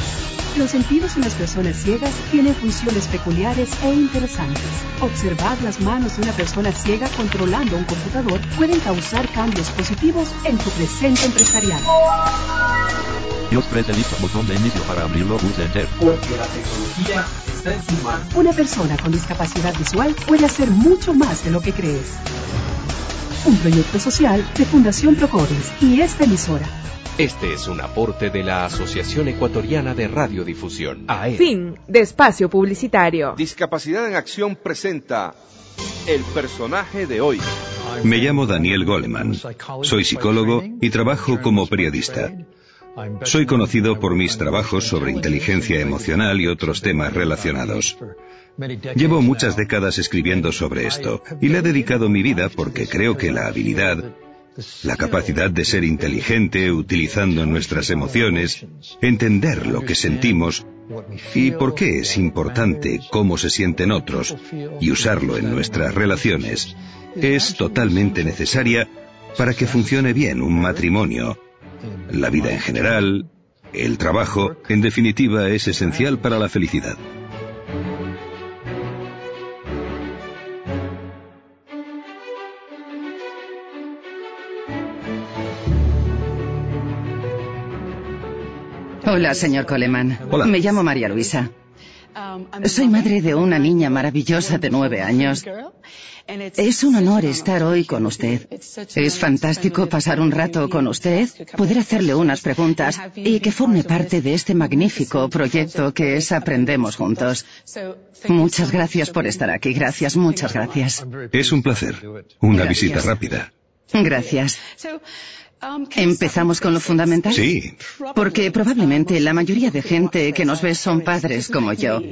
Los sentidos en las personas ciegas tienen funciones peculiares e interesantes. Observar las manos de una persona ciega controlando un computador pueden causar cambios positivos en tu presente empresarial. Dios preste listo botón de inicio para abrirlo, pulse enter. Porque la tecnología está en sus manos. Una persona con discapacidad visual puede hacer mucho más de lo que crees. Un proyecto social de Fundación Procodes y esta emisora. Este es un aporte de la Asociación Ecuatoriana de Radiodifusión. A E. Fin de espacio publicitario. Discapacidad en Acción presenta el personaje de hoy. Me llamo Daniel Goleman. Soy psicólogo y trabajo como periodista. Soy conocido por mis trabajos sobre inteligencia emocional y otros temas relacionados. Llevo muchas décadas escribiendo sobre esto y le he dedicado mi vida porque creo que la habilidad, la capacidad de ser inteligente utilizando nuestras emociones, entender lo que sentimos y por qué es importante cómo se sienten otros y usarlo en nuestras relaciones, es totalmente necesaria para que funcione bien un matrimonio. La vida en general, el trabajo, en definitiva, es esencial para la felicidad. Hola, señor Coleman. Hola. Me llamo María Luisa. Soy madre de una niña maravillosa de nueve años. Es un honor estar hoy con usted. Es fantástico pasar un rato con usted, poder hacerle unas preguntas y que forme parte de este magnífico proyecto que es Aprendemos Juntos. Muchas gracias por estar aquí. Gracias, muchas gracias. Es un placer. Una Gracias. visita rápida. Gracias. ¿Empezamos con lo fundamental? Sí. Porque probablemente la mayoría de gente que nos ve son padres como yo.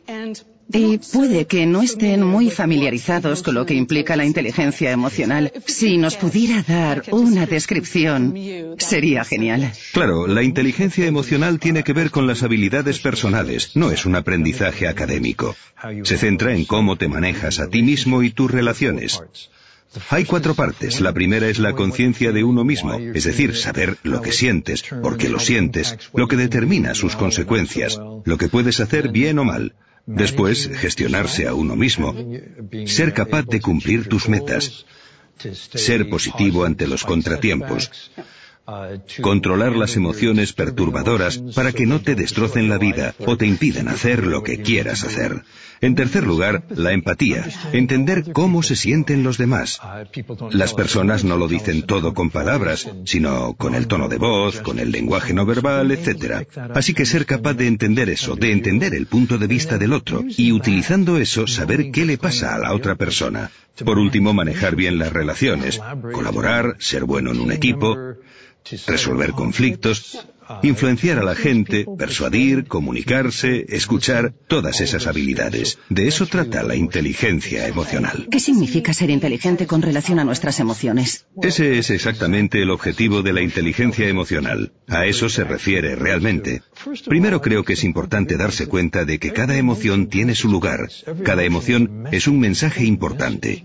Y puede que no estén muy familiarizados con lo que implica la inteligencia emocional. Si nos pudiera dar una descripción, sería genial. Claro, la inteligencia emocional tiene que ver con las habilidades personales, no es un aprendizaje académico. Se centra en cómo te manejas a ti mismo y tus relaciones. Hay cuatro partes. La primera es la conciencia de uno mismo, es decir, saber lo que sientes, por qué lo sientes, lo que determina sus consecuencias, lo que puedes hacer bien o mal. Después, gestionarse a uno mismo, ser capaz de cumplir tus metas, ser positivo ante los contratiempos, controlar las emociones perturbadoras para que no te destrocen la vida o te impidan hacer lo que quieras hacer. En tercer lugar, la empatía, entender cómo se sienten los demás. Las personas no lo dicen todo con palabras, sino con el tono de voz, con el lenguaje no verbal, etcétera. Así que ser capaz de entender eso, de entender el punto de vista del otro, y utilizando eso saber qué le pasa a la otra persona. Por último, manejar bien las relaciones, colaborar, ser bueno en un equipo, resolver conflictos, influenciar a la gente, persuadir, comunicarse, escuchar, todas esas habilidades. De eso trata la inteligencia emocional. ¿Qué significa ser inteligente con relación a nuestras emociones? Ese es exactamente el objetivo de la inteligencia emocional. A eso se refiere realmente. Primero creo que es importante darse cuenta de que cada emoción tiene su lugar. Cada emoción es un mensaje importante.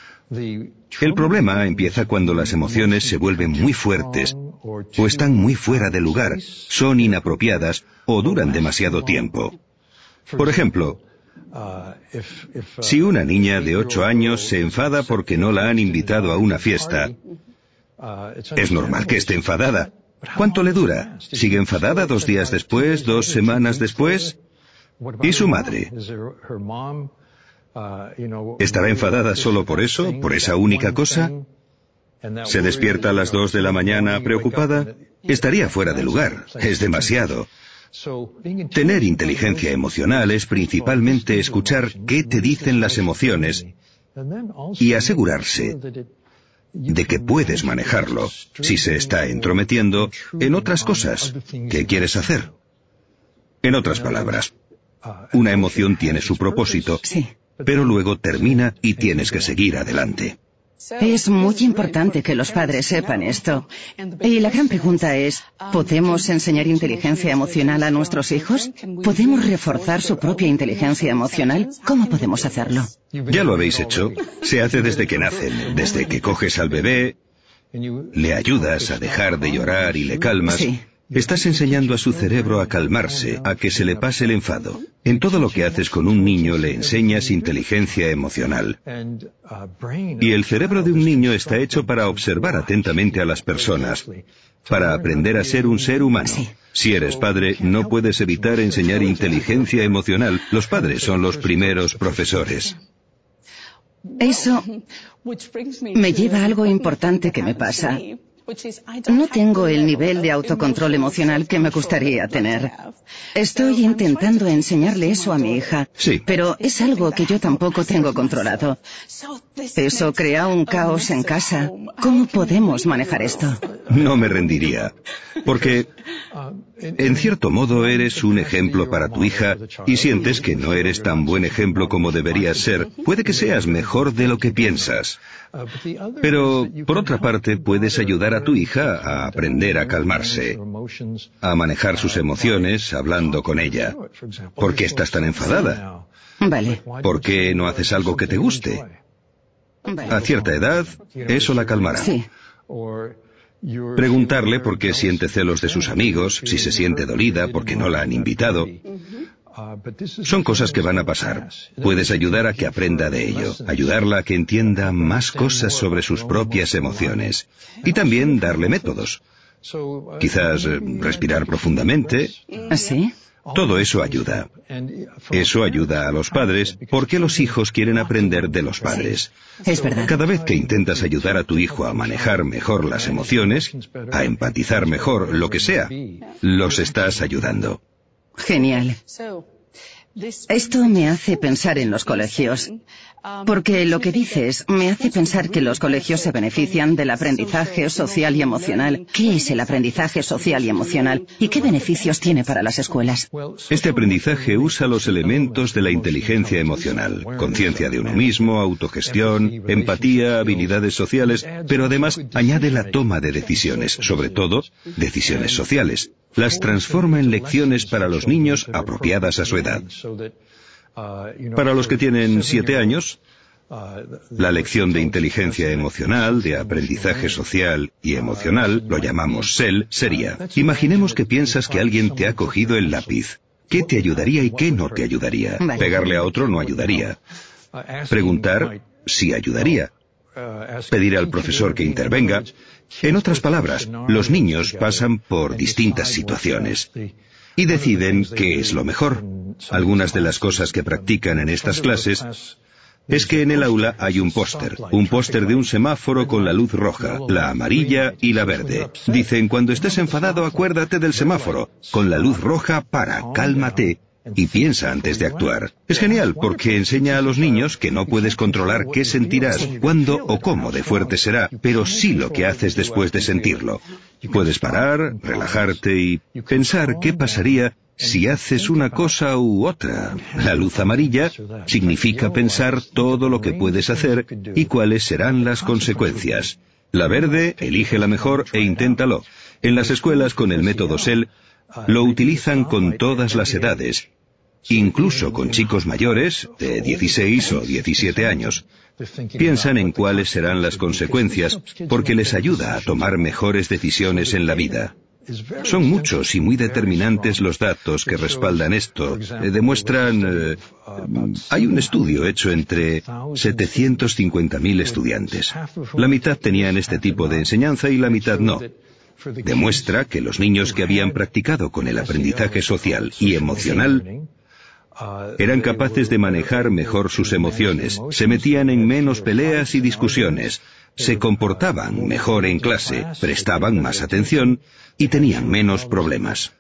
El problema empieza cuando las emociones se vuelven muy fuertes o están muy fuera de lugar, son inapropiadas o duran demasiado tiempo. Por ejemplo, si una niña de ocho años se enfada porque no la han invitado a una fiesta, es normal que esté enfadada. ¿Cuánto le dura? ¿Sigue enfadada dos días después, dos semanas después? ¿Y su madre? ¿Estará enfadada solo por eso, por esa única cosa? ¿Se despierta a las dos de la mañana preocupada? Estaría fuera de lugar, es demasiado. Tener inteligencia emocional es principalmente escuchar qué te dicen las emociones y asegurarse de que puedes manejarlo si se está entrometiendo en otras cosas que quieres hacer. En otras palabras, una emoción tiene su propósito, pero luego termina y tienes que seguir adelante. Es muy importante que los padres sepan esto. Y la gran pregunta es, ¿podemos enseñar inteligencia emocional a nuestros hijos? ¿Podemos reforzar su propia inteligencia emocional? ¿Cómo podemos hacerlo? Ya lo habéis hecho. Se hace desde que nacen, desde que coges al bebé, le ayudas a dejar de llorar y le calmas. Sí. Estás enseñando a su cerebro a calmarse, a que se le pase el enfado. En todo lo que haces con un niño le enseñas inteligencia emocional. Y el cerebro de un niño está hecho para observar atentamente a las personas, para aprender a ser un ser humano. Si eres padre, no puedes evitar enseñar inteligencia emocional. Los padres son los primeros profesores. Eso me lleva a algo importante que me pasa. No tengo el nivel de autocontrol emocional que me gustaría tener. Estoy intentando enseñarle eso a mi hija, sí, pero es algo que yo tampoco tengo controlado. Eso crea un caos en casa. ¿Cómo podemos manejar esto? No me rendiría, porque en cierto modo eres un ejemplo para tu hija y sientes que no eres tan buen ejemplo como deberías ser. Puede que seas mejor de lo que piensas. Pero, por otra parte, puedes ayudar a tu hija a aprender a calmarse, a manejar sus emociones hablando con ella. ¿Por qué estás tan enfadada? Vale. ¿Por qué no haces algo que te guste? A cierta edad, eso la calmará. Sí. Preguntarle por qué siente celos de sus amigos, si se siente dolida porque no la han invitado. Son cosas que van a pasar. Puedes ayudar a que aprenda de ello, ayudarla a que entienda más cosas sobre sus propias emociones. Y también darle métodos. Quizás eh, respirar profundamente. ¿Sí? Todo eso ayuda. Eso ayuda a los padres porque los hijos quieren aprender de los padres. Es verdad. Cada vez que intentas ayudar a tu hijo a manejar mejor las emociones, a empatizar mejor, lo que sea, los estás ayudando. Genial. Esto me hace pensar en los colegios, porque lo que dices me hace pensar que los colegios se benefician del aprendizaje social y emocional. ¿Qué es el aprendizaje social y emocional? ¿Y qué beneficios tiene para las escuelas? Este aprendizaje usa los elementos de la inteligencia emocional, conciencia de uno mismo, autogestión, empatía, habilidades sociales, pero además añade la toma de decisiones, sobre todo decisiones sociales. Las transforma en lecciones para los niños apropiadas a su edad. Para los que tienen siete años, la lección de inteligencia emocional, de aprendizaje social y emocional, lo llamamos S E L, sería: imaginemos que piensas que alguien te ha cogido el lápiz. ¿Qué te ayudaría y qué no te ayudaría? Pegarle a otro no ayudaría. Preguntar sí ayudaría. Pedir al profesor que intervenga. En otras palabras, los niños pasan por distintas situaciones y deciden qué es lo mejor. Algunas de las cosas que practican en estas clases es que en el aula hay un póster, un póster de un semáforo con la luz roja, la amarilla y la verde. Dicen: cuando estés enfadado, acuérdate del semáforo. Con la luz roja, para, cálmate y piensa antes de actuar. Es genial porque enseña a los niños que no puedes controlar qué sentirás, cuándo o cómo de fuerte será, pero sí lo que haces después de sentirlo. Puedes parar, relajarte y pensar qué pasaría si haces una cosa u otra. La luz amarilla significa pensar todo lo que puedes hacer y cuáles serán las consecuencias. La verde, elige la mejor e inténtalo. En las escuelas con el método S E L lo utilizan con todas las edades, incluso con chicos mayores de dieciséis o diecisiete años. Piensan en cuáles serán las consecuencias porque les ayuda a tomar mejores decisiones en la vida. Son muchos y muy determinantes los datos que respaldan esto. Eh, demuestran... Eh, hay un estudio hecho entre setecientos cincuenta mil estudiantes. La mitad tenían este tipo de enseñanza y la mitad no. Demuestra que los niños que habían practicado con el aprendizaje social y emocional eran capaces de manejar mejor sus emociones, se metían en menos peleas y discusiones, se comportaban mejor en clase, prestaban más atención y tenían menos problemas.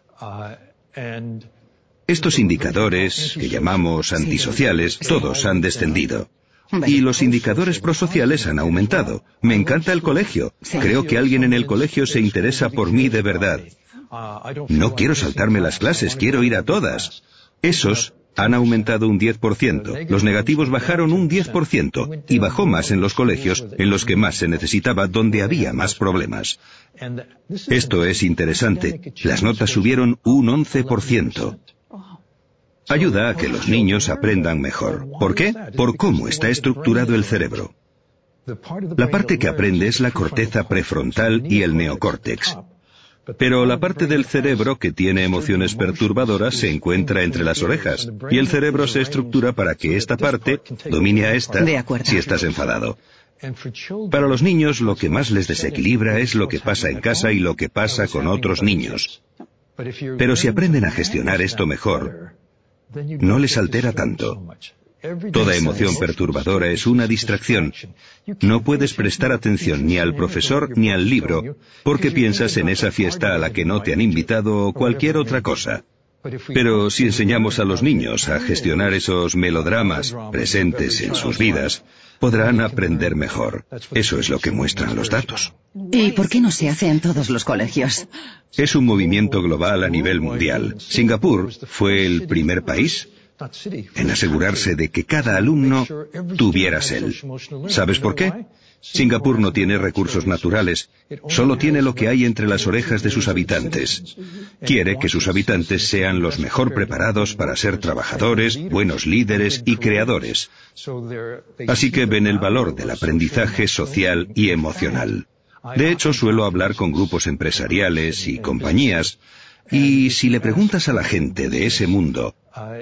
Estos indicadores, que llamamos antisociales, todos han descendido. Y los indicadores prosociales han aumentado. Me encanta el colegio. Creo que alguien en el colegio se interesa por mí de verdad. No quiero saltarme las clases, quiero ir a todas. Esos han aumentado un diez por ciento. Los negativos bajaron un diez por ciento. Y bajó más en los colegios, en los que más se necesitaba, donde había más problemas. Esto es interesante. Las notas subieron un once por ciento. Ayuda a que los niños aprendan mejor. ¿Por qué? Por cómo está estructurado el cerebro. La parte que aprende es la corteza prefrontal y el neocórtex. Pero la parte del cerebro que tiene emociones perturbadoras se encuentra entre las orejas, y el cerebro se estructura para que esta parte domine a esta si estás enfadado. Para los niños, lo que más les desequilibra es lo que pasa en casa y lo que pasa con otros niños. Pero si aprenden a gestionar esto mejor, no les altera tanto. Toda emoción perturbadora es una distracción. No puedes prestar atención ni al profesor ni al libro, porque piensas en esa fiesta a la que no te han invitado o cualquier otra cosa. Pero si enseñamos a los niños a gestionar esos melodramas presentes en sus vidas, podrán aprender mejor. Eso es lo que muestran los datos. ¿Y por qué no se hace en todos los colegios? Es un movimiento global a nivel mundial. Singapur fue el primer país en asegurarse de que cada alumno tuviera S E L. ¿Sabes por qué? Singapur no tiene recursos naturales, solo tiene lo que hay entre las orejas de sus habitantes. Quiere que sus habitantes sean los mejor preparados para ser trabajadores, buenos líderes y creadores. Así que ven el valor del aprendizaje social y emocional. De hecho, suelo hablar con grupos empresariales y compañías, y si le preguntas a la gente de ese mundo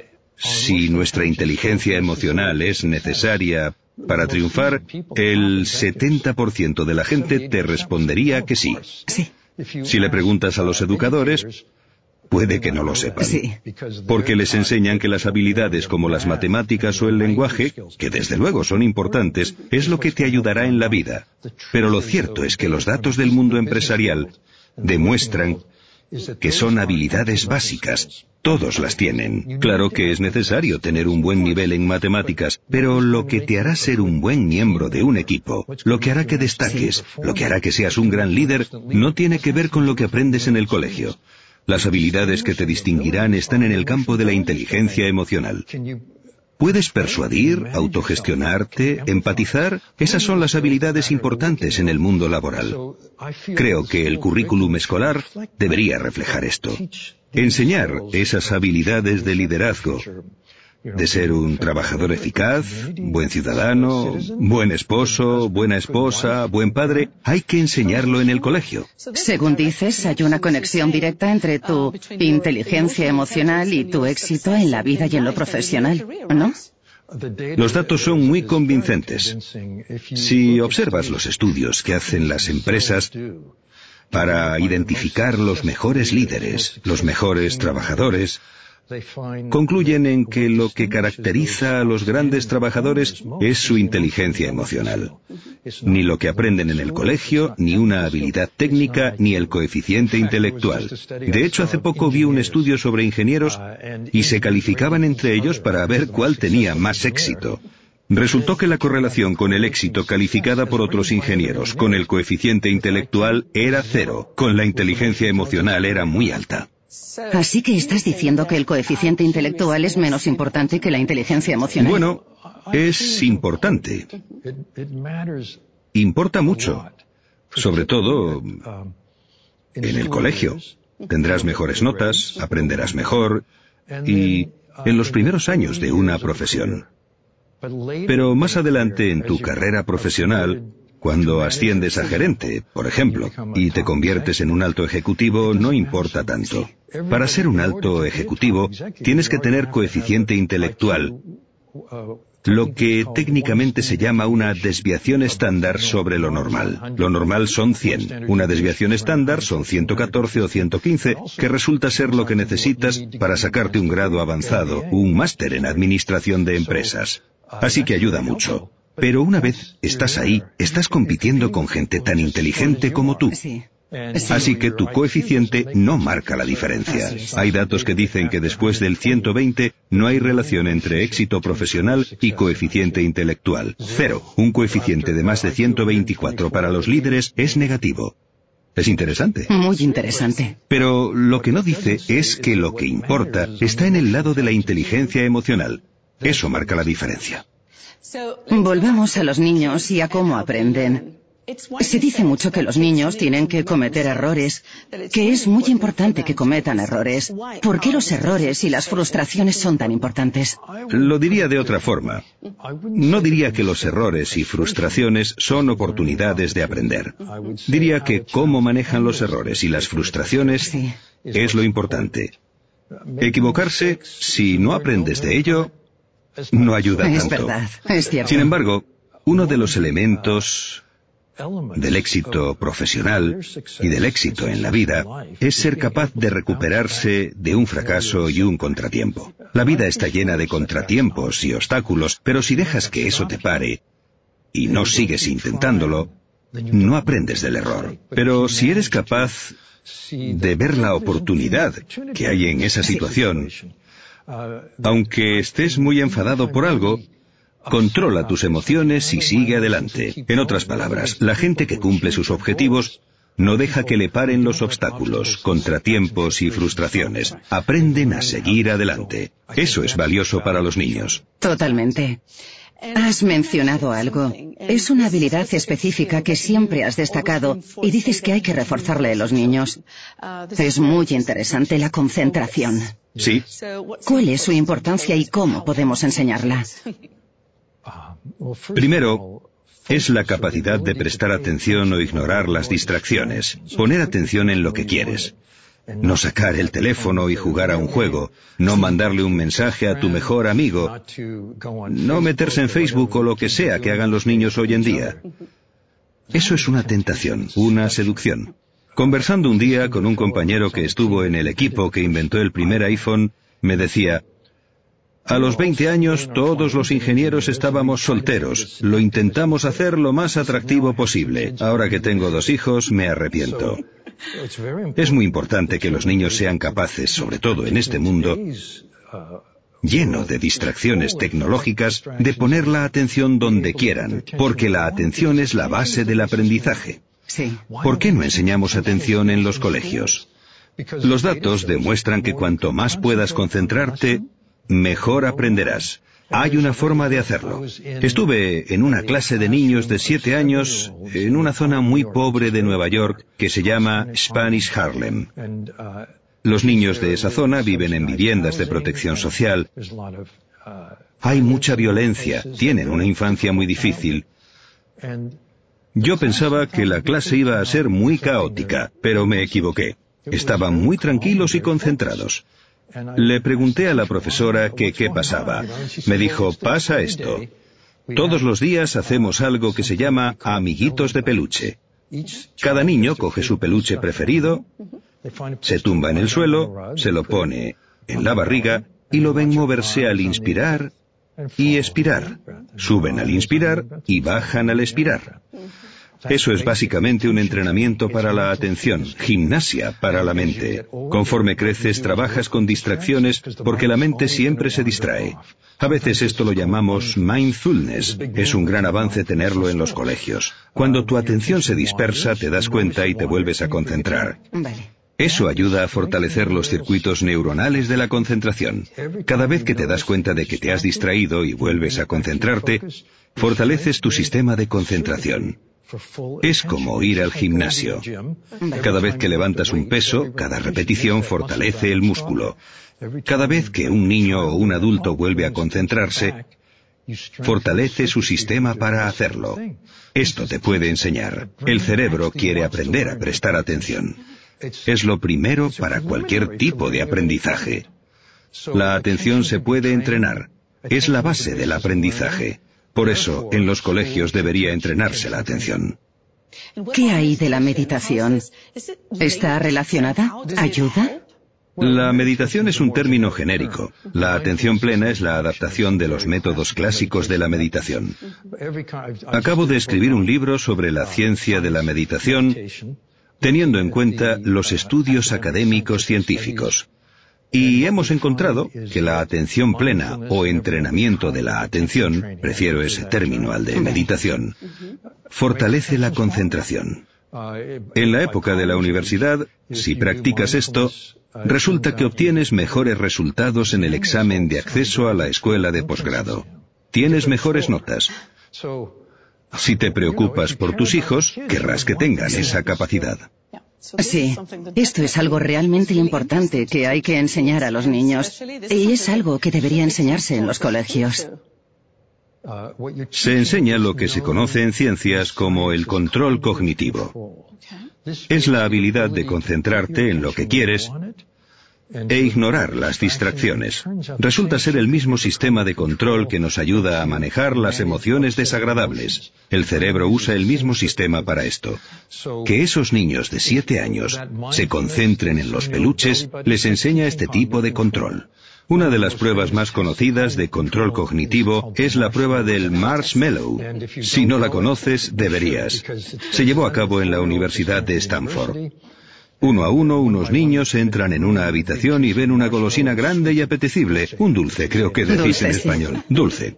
si nuestra inteligencia emocional es necesaria para triunfar, el setenta por ciento de la gente te respondería que sí. Sí. Si le preguntas a los educadores, puede que no lo sepan. Sí. Porque les enseñan que las habilidades como las matemáticas o el lenguaje, que desde luego son importantes, es lo que te ayudará en la vida. Pero lo cierto es que los datos del mundo empresarial demuestran que son habilidades básicas. Todos las tienen. Claro que es necesario tener un buen nivel en matemáticas, pero lo que te hará ser un buen miembro de un equipo, lo que hará que destaques, lo que hará que seas un gran líder, no tiene que ver con lo que aprendes en el colegio. Las habilidades que te distinguirán están en el campo de la inteligencia emocional. ¿Puedes persuadir, autogestionarte, empatizar? Esas son las habilidades importantes en el mundo laboral. Creo que el currículum escolar debería reflejar esto. Enseñar esas habilidades de liderazgo, de ser un trabajador eficaz, buen ciudadano, buen esposo, buena esposa, buen padre, hay que enseñarlo en el colegio. Según dices, hay una conexión directa entre tu inteligencia emocional y tu éxito en la vida y en lo profesional, ¿no? Los datos son muy convincentes. Si observas los estudios que hacen las empresas para identificar los mejores líderes, los mejores trabajadores, concluyen en que lo que caracteriza a los grandes trabajadores es su inteligencia emocional. Ni lo que aprenden en el colegio, ni una habilidad técnica, ni el coeficiente intelectual. De hecho, hace poco vi un estudio sobre ingenieros y se calificaban entre ellos para ver cuál tenía más éxito. Resultó que la correlación con el éxito calificada por otros ingenieros con el coeficiente intelectual era cero, con la inteligencia emocional era muy alta. Así que estás diciendo que el coeficiente intelectual es menos importante que la inteligencia emocional. Bueno, es importante. Importa mucho. Sobre todo en el colegio. Tendrás mejores notas, aprenderás mejor y en los primeros años de una profesión. Pero más adelante en tu carrera profesional, cuando asciendes a gerente, por ejemplo, y te conviertes en un alto ejecutivo, no importa tanto. Para ser un alto ejecutivo, tienes que tener coeficiente intelectual, lo que técnicamente se llama una desviación estándar sobre lo normal. Lo normal son cien. Una desviación estándar son ciento catorce o ciento quince, que resulta ser lo que necesitas para sacarte un grado avanzado, un máster en administración de empresas. Así que ayuda mucho. Pero una vez estás ahí, estás compitiendo con gente tan inteligente como tú. Así que tu coeficiente no marca la diferencia. Hay datos que dicen que después del ciento veinte no hay relación entre éxito profesional y coeficiente intelectual. Cero. Un coeficiente de más de ciento veinticuatro para los líderes es negativo. Es interesante. Muy interesante. Pero lo que no dice es que lo que importa está en el lado de la inteligencia emocional. Eso marca la diferencia. Volvamos a los niños y a cómo aprenden. Se dice mucho que los niños tienen que cometer errores, que es muy importante que cometan errores. ¿Por qué los errores y las frustraciones son tan importantes? Lo diría de otra forma. No diría que los errores y frustraciones son oportunidades de aprender. Diría que cómo manejan los errores y las frustraciones es lo importante. Equivocarse, si no aprendes de ello, no ayuda tanto. Es verdad, es cierto. Sin embargo, uno de los elementos del éxito profesional y del éxito en la vida es ser capaz de recuperarse de un fracaso y un contratiempo. La vida está llena de contratiempos y obstáculos, pero si dejas que eso te pare y no sigues intentándolo, no aprendes del error. Pero si eres capaz de ver la oportunidad que hay en esa situación, aunque estés muy enfadado por algo, controla tus emociones y sigue adelante. En otras palabras, la gente que cumple sus objetivos no deja que le paren los obstáculos, contratiempos y frustraciones. Aprenden a seguir adelante. Eso es valioso para los niños. Totalmente. Has mencionado algo. Es una habilidad específica que siempre has destacado y dices que hay que reforzarle a los niños. Es muy interesante la concentración. Sí. ¿Cuál es su importancia y cómo podemos enseñarla? Primero, es la capacidad de prestar atención o ignorar las distracciones. Poner atención en lo que quieres. No sacar el teléfono y jugar a un juego. No mandarle un mensaje a tu mejor amigo. No meterse en Facebook o lo que sea que hagan los niños hoy en día. Eso es una tentación, una seducción. Conversando un día con un compañero que estuvo en el equipo que inventó el primer iPhone, me decía: a los veinte años todos los ingenieros estábamos solteros. Lo intentamos hacer lo más atractivo posible. Ahora que tengo dos hijos, me arrepiento. Es muy importante que los niños sean capaces, sobre todo en este mundo lleno de distracciones tecnológicas, de poner la atención donde quieran, porque la atención es la base del aprendizaje. ¿Por qué no enseñamos atención en los colegios? Los datos demuestran que cuanto más puedas concentrarte, mejor aprenderás. Hay una forma de hacerlo. Estuve en una clase de niños de siete años en una zona muy pobre de Nueva York que se llama Spanish Harlem. Los niños de esa zona viven en viviendas de protección social. Hay mucha violencia, tienen una infancia muy difícil. Yo pensaba que la clase iba a ser muy caótica, pero me equivoqué. Estaban muy tranquilos y concentrados. Le pregunté a la profesora que qué pasaba. Me dijo: pasa esto. Todos los días hacemos algo que se llama amiguitos de peluche. Cada niño coge su peluche preferido, se tumba en el suelo, se lo pone en la barriga y lo ven moverse al inspirar y expirar. Suben al inspirar y bajan al expirar. Eso es básicamente un entrenamiento para la atención, gimnasia para la mente. Conforme creces, trabajas con distracciones porque la mente siempre se distrae. A veces esto lo llamamos mindfulness. Es un gran avance tenerlo en los colegios. Cuando tu atención se dispersa, te das cuenta y te vuelves a concentrar. Eso ayuda a fortalecer los circuitos neuronales de la concentración. Cada vez que te das cuenta de que te has distraído y vuelves a concentrarte, fortaleces tu sistema de concentración. Es como ir al gimnasio. Cada vez que levantas un peso, cada repetición fortalece el músculo. Cada vez que un niño o un adulto vuelve a concentrarse, fortalece su sistema para hacerlo. Esto te puede enseñar. El cerebro quiere aprender a prestar atención. Es lo primero para cualquier tipo de aprendizaje. La atención se puede entrenar. Es la base del aprendizaje. Por eso, en los colegios debería entrenarse la atención. ¿Qué hay de la meditación? ¿Está relacionada? ¿Ayuda? La meditación es un término genérico. La atención plena es la adaptación de los métodos clásicos de la meditación. Acabo de escribir un libro sobre la ciencia de la meditación, teniendo en cuenta los estudios académicos científicos. Y hemos encontrado que la atención plena o entrenamiento de la atención, prefiero ese término al de meditación, fortalece la concentración. En la época de la universidad, si practicas esto, resulta que obtienes mejores resultados en el examen de acceso a la escuela de posgrado. Tienes mejores notas. Si te preocupas por tus hijos, querrás que tengan esa capacidad. Sí, esto es algo realmente importante que hay que enseñar a los niños. Y es algo que debería enseñarse en los colegios. Se enseña lo que se conoce en ciencias como el control cognitivo. Es la habilidad de concentrarte en lo que quieres e ignorar las distracciones. Resulta ser el mismo sistema de control que nos ayuda a manejar las emociones desagradables. El cerebro usa el mismo sistema para esto. Que esos niños de siete años se concentren en los peluches les enseña este tipo de control. Una de las pruebas más conocidas de control cognitivo es la prueba del marshmallow. Si no la conoces, deberías. Se llevó a cabo en la Universidad de Stanford. Uno a uno, unos niños entran en una habitación y ven una golosina grande y apetecible. Un dulce, creo que decís en español. Dulce.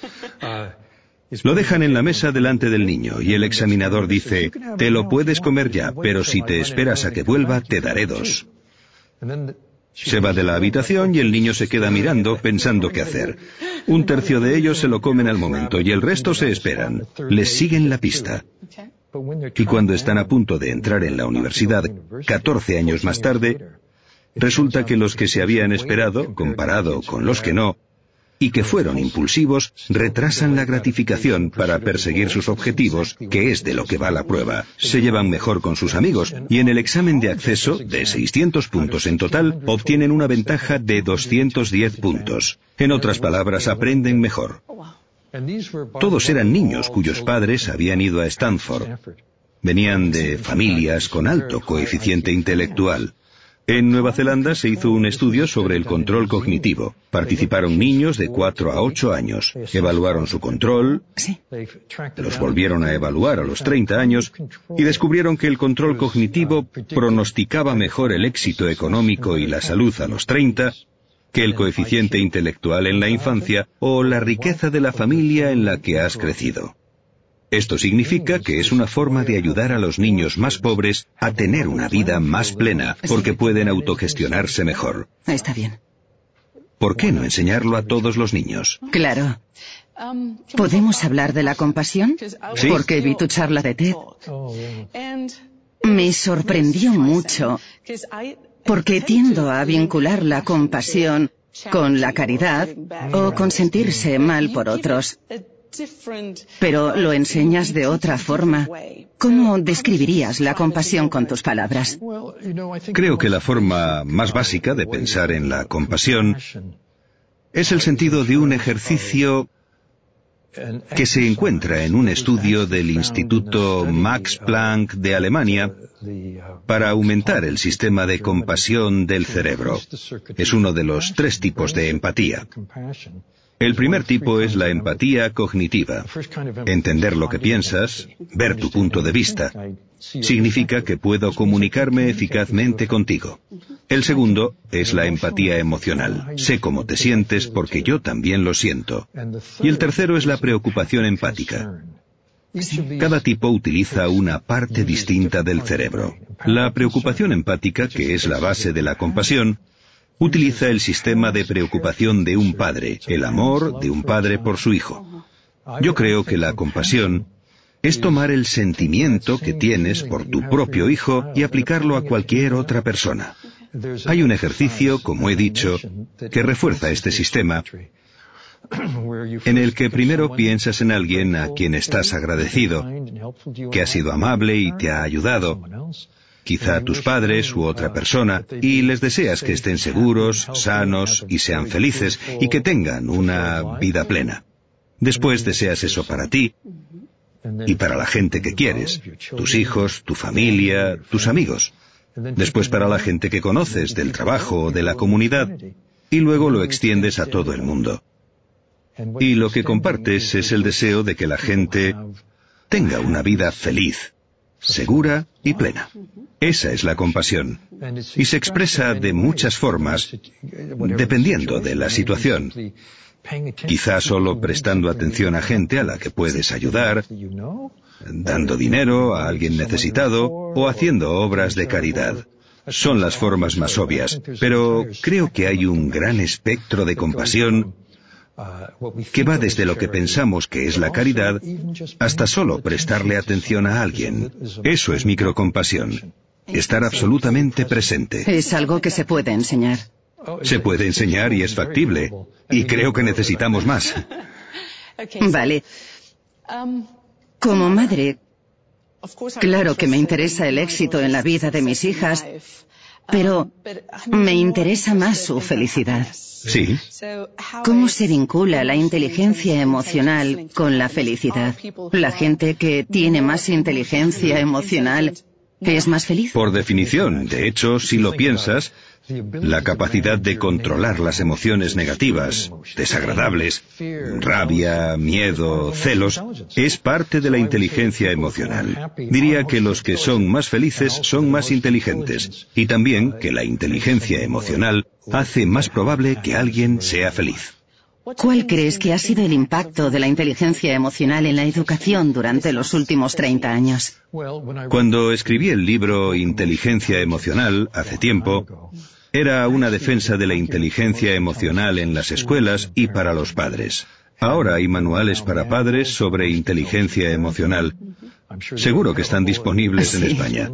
Lo dejan en la mesa delante del niño y el examinador dice, te lo puedes comer ya, pero si te esperas a que vuelva, te daré dos. Se va de la habitación y el niño se queda mirando, pensando qué hacer. Un tercio de ellos se lo comen al momento y el resto se esperan. Les siguen la pista. Y cuando están a punto de entrar en la universidad, catorce años más tarde, resulta que los que se habían esperado, comparado con los que no, y que fueron impulsivos, retrasan la gratificación para perseguir sus objetivos, que es de lo que va la prueba. Se llevan mejor con sus amigos, y en el examen de acceso, de seiscientos puntos en total, obtienen una ventaja de doscientos diez puntos. En otras palabras, aprenden mejor. Todos eran niños cuyos padres habían ido a Stanford. Venían de familias con alto coeficiente intelectual. En Nueva Zelanda se hizo un estudio sobre el control cognitivo. Participaron niños de cuatro a ocho años. Evaluaron su control, los volvieron a evaluar a los treinta años y descubrieron que el control cognitivo pronosticaba mejor el éxito económico y la salud a los treinta que el coeficiente intelectual en la infancia o la riqueza de la familia en la que has crecido. Esto significa que es una forma de ayudar a los niños más pobres a tener una vida más plena, porque pueden autogestionarse mejor. Está bien. ¿Por qué no enseñarlo a todos los niños? Claro. ¿Podemos hablar de la compasión? Sí. Porque vi tu charla de TED. Me sorprendió mucho, porque tiendo a vincular la compasión con la caridad o con sentirse mal por otros. Pero lo enseñas de otra forma. ¿Cómo describirías la compasión con tus palabras? Creo que la forma más básica de pensar en la compasión es el sentido de un ejercicio que se encuentra en un estudio del Instituto Max Planck de Alemania para aumentar el sistema de compasión del cerebro. Es uno de los tres tipos de empatía. El primer tipo es la empatía cognitiva. Entender lo que piensas, ver tu punto de vista, significa que puedo comunicarme eficazmente contigo. El segundo es la empatía emocional. Sé cómo te sientes porque yo también lo siento. Y el tercero es la preocupación empática. Cada tipo utiliza una parte distinta del cerebro. La preocupación empática, que es la base de la compasión, utiliza el sistema de preocupación de un padre, el amor de un padre por su hijo. Yo creo que la compasión es tomar el sentimiento que tienes por tu propio hijo y aplicarlo a cualquier otra persona. Hay un ejercicio, como he dicho, que refuerza este sistema, en el que primero piensas en alguien a quien estás agradecido, que ha sido amable y te ha ayudado, quizá tus padres u otra persona, y les deseas que estén seguros, sanos y sean felices, y que tengan una vida plena. Después deseas eso para ti y para la gente que quieres, tus hijos, tu familia, tus amigos. Después para la gente que conoces, del trabajo o de la comunidad, y luego lo extiendes a todo el mundo. Y lo que compartes es el deseo de que la gente tenga una vida feliz, segura y plena. Esa es la compasión. Y se expresa de muchas formas, dependiendo de la situación. Quizá solo prestando atención a gente a la que puedes ayudar, dando dinero a alguien necesitado o haciendo obras de caridad. Son las formas más obvias, pero creo que hay un gran espectro de compasión que va desde lo que pensamos que es la caridad hasta solo prestarle atención a alguien. Eso es microcompasión. Estar absolutamente presente. Es algo que se puede enseñar. Se puede enseñar y es factible. Y creo que necesitamos más. Vale. Como madre, claro que me interesa el éxito en la vida de mis hijas, pero me interesa más su felicidad. Sí. ¿Cómo se vincula la inteligencia emocional con la felicidad? ¿La gente que tiene más inteligencia emocional es más feliz? Por definición, de hecho, si lo piensas, la capacidad de controlar las emociones negativas, desagradables, rabia, miedo, celos, es parte de la inteligencia emocional. Diría que los que son más felices son más inteligentes, y también que la inteligencia emocional hace más probable que alguien sea feliz. ¿Cuál crees que ha sido el impacto de la inteligencia emocional en la educación durante los últimos treinta años? Cuando escribí el libro Inteligencia Emocional, hace tiempo, era una defensa de la inteligencia emocional en las escuelas y para los padres. Ahora hay manuales para padres sobre inteligencia emocional. Seguro que están disponibles en España.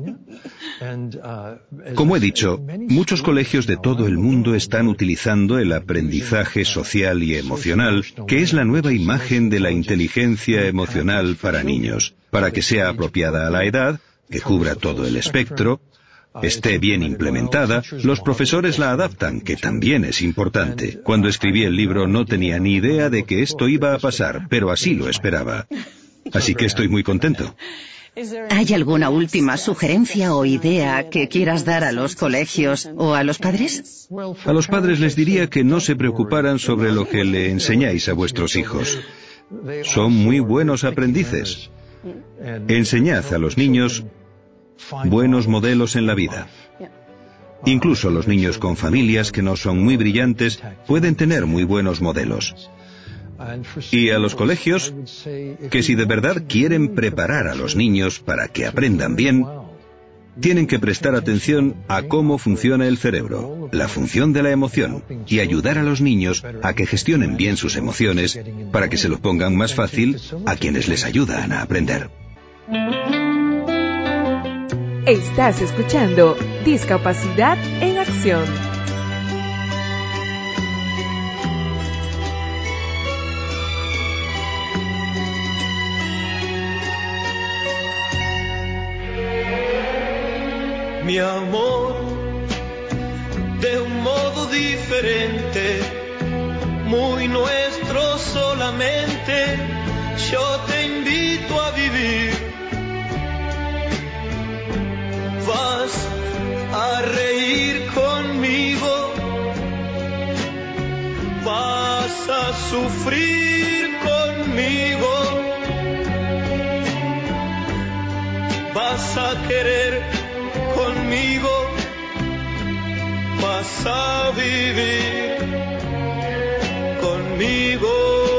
Como he dicho, muchos colegios de todo el mundo están utilizando el aprendizaje social y emocional, que es la nueva imagen de la inteligencia emocional para niños, para que sea apropiada a la edad, que cubra todo el espectro, esté bien implementada. Los profesores la adaptan, que también es importante. Cuando escribí el libro no tenía ni idea de que esto iba a pasar, pero así lo esperaba. Así que estoy muy contento. ¿Hay alguna última sugerencia o idea que quieras dar a los colegios o a los padres? A los padres les diría que no se preocuparan sobre lo que le enseñáis a vuestros hijos. Son muy buenos aprendices. Enseñad a los niños buenos modelos en la vida. Incluso los niños con familias que no son muy brillantes pueden tener muy buenos modelos. Y a los colegios, que si de verdad quieren preparar a los niños para que aprendan bien, tienen que prestar atención a cómo funciona el cerebro, la función de la emoción, y ayudar a los niños a que gestionen bien sus emociones para que se lo pongan más fácil a quienes les ayudan a aprender. Estás escuchando Discapacidad en Acción. Mi amor, de un modo diferente, muy nuestro solamente, yo te invito a vivir. Vas a reír conmigo, vas a sufrir conmigo, vas a querer conmigo, vas a vivir conmigo.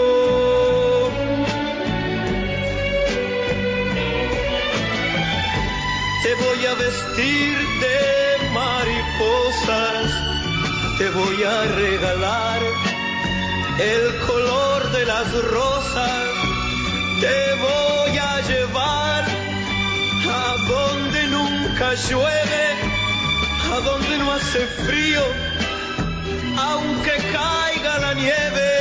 Te voy a vestir de mariposas, te voy a regalar el color de las rosas, te voy a llevar a donde nunca llueve, a donde no hace frío, aunque caiga la nieve.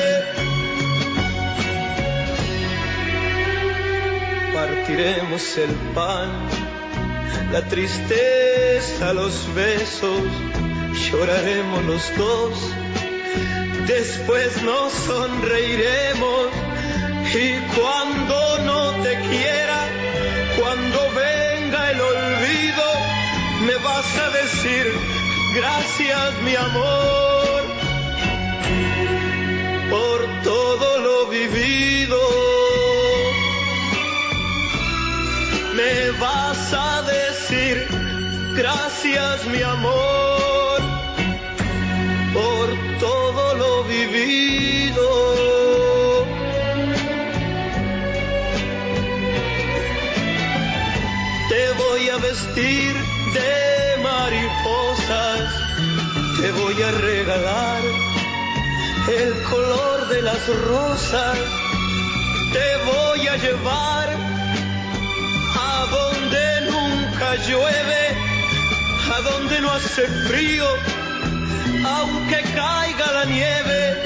Partiremos el pan, la tristeza, los besos, lloraremos los dos, después nos sonreiremos, y cuando no te quiera, cuando venga el olvido, me vas a decir gracias, mi amor, por todo lo vivido. Me vas a decir gracias, mi amor, por todo lo vivido. Te voy a vestir de mariposas, te voy a regalar el color de las rosas. Te voy a llevar a donde nunca llueve, a donde no hace frío, aunque caiga la nieve.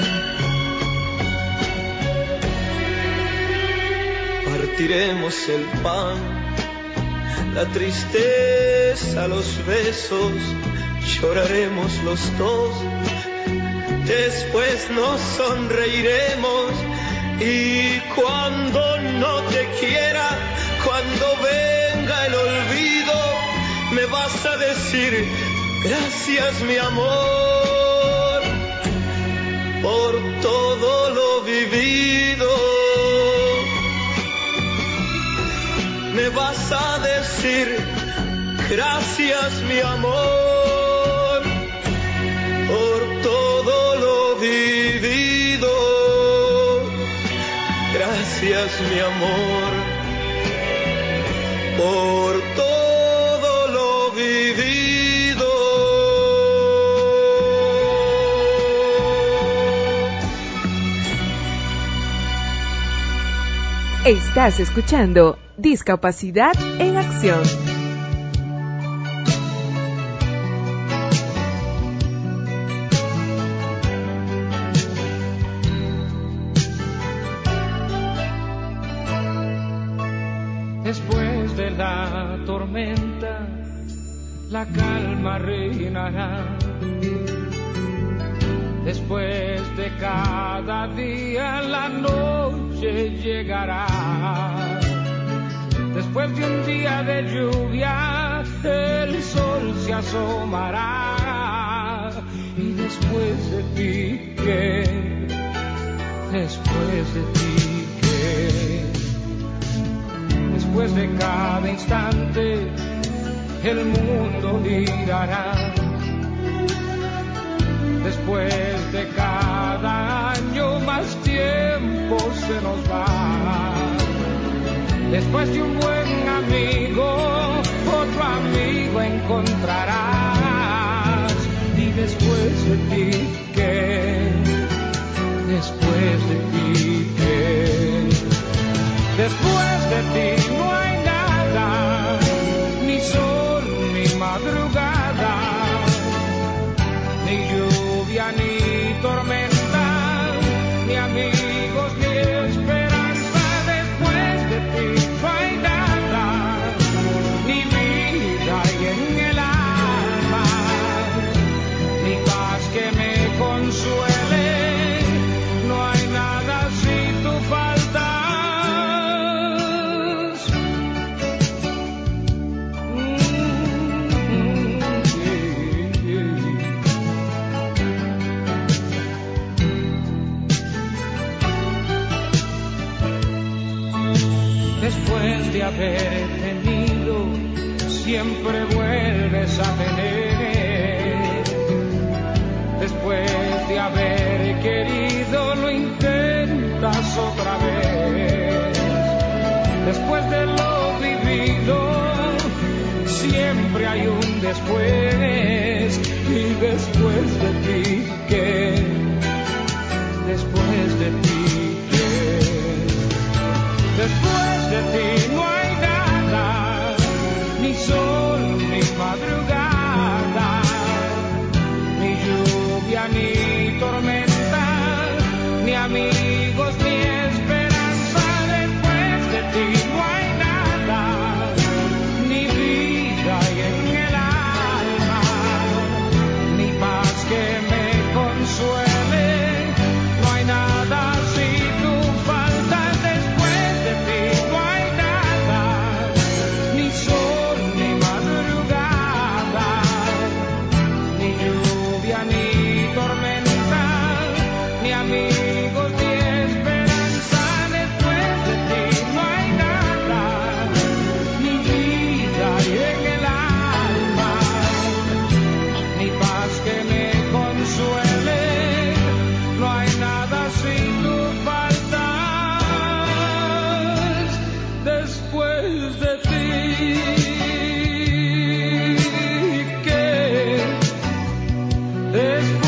Partiremos el pan, la tristeza, los besos, lloraremos los dos. Después nos sonreiremos y cuando no te quiera, cuando venga el olvido, me vas a decir gracias mi amor por todo lo vivido. Me vas a decir gracias mi amor por todo lo vivido. Gracias mi amor por todo lo vivido. Estás escuchando Discapacidad en Acción. Después de la tormenta, la calma reinará. Después de cada día, la noche llegará. Después de un día de lluvia, el sol se asomará. Y después de ti, ¿qué? Después de ti, ¿qué? Después de cada instante, el mundo girará. Después de cada año, más tiempo se nos va. Después de un buen amigo, otro amigo encontrarás. Y después de ti, ¿qué? Después de ti, ¿qué? Después de ti no hay nada, ni sol, ni madrugada, ni lluvia, ni tormenta, ni amigos, ni esperanza. Después de ti no hay nada, ni vida y en el alma, ni paz que me consuele. No hay nada si tú faltas. Después de haber tenido, siempre vuelves a tener. Después de haber querido, lo intentas otra vez. Después de lo vivido, siempre hay un después. Y después de ti, ¿qué? Después de ti, ¿qué? Después de ti no hay nada, ni sol, ni madrugada, ni lluvia, ni tormenta, ni amigos, ni esperanza. Después de ti no hay nada, ni vida y en el alma, ni paz que me consuele. No hay nada si tú faltas. Después de ti no hay nada, ni sol, ni madrugada, ni lluvia, ni tormenta, ni amigos, ni esperanza. Después de ti no hay nada, ni vida y en el alma, ni paz que me consuele. No hay nada si tú faltas. Después de ti, ¿qué? Después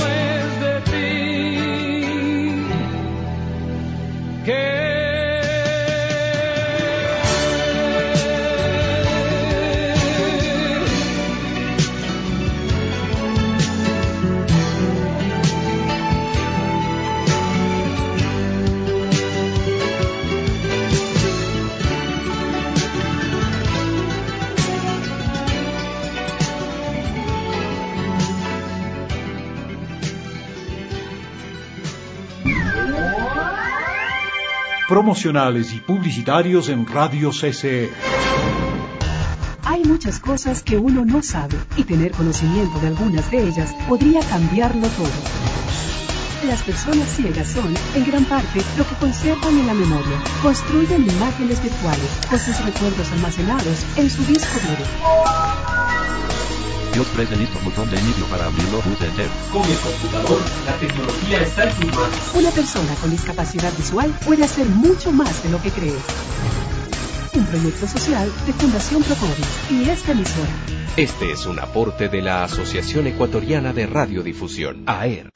promocionales y publicitarios en Radio C C E. Hay muchas cosas que uno no sabe y tener conocimiento de algunas de ellas podría cambiarlo todo. Las personas ciegas son, en gran parte, lo que conservan en la memoria. Construyen imágenes virtuales con sus recuerdos almacenados en su disco duro. Dios preste listo botón de inicio para abrirlo, pulse enter. Con el computador, la tecnología está en tus manos. Una persona con discapacidad visual puede hacer mucho más de lo que cree. Un proyecto social de Fundación Procovis y esta emisora. Este es un aporte de la Asociación Ecuatoriana de Radiodifusión, A E R.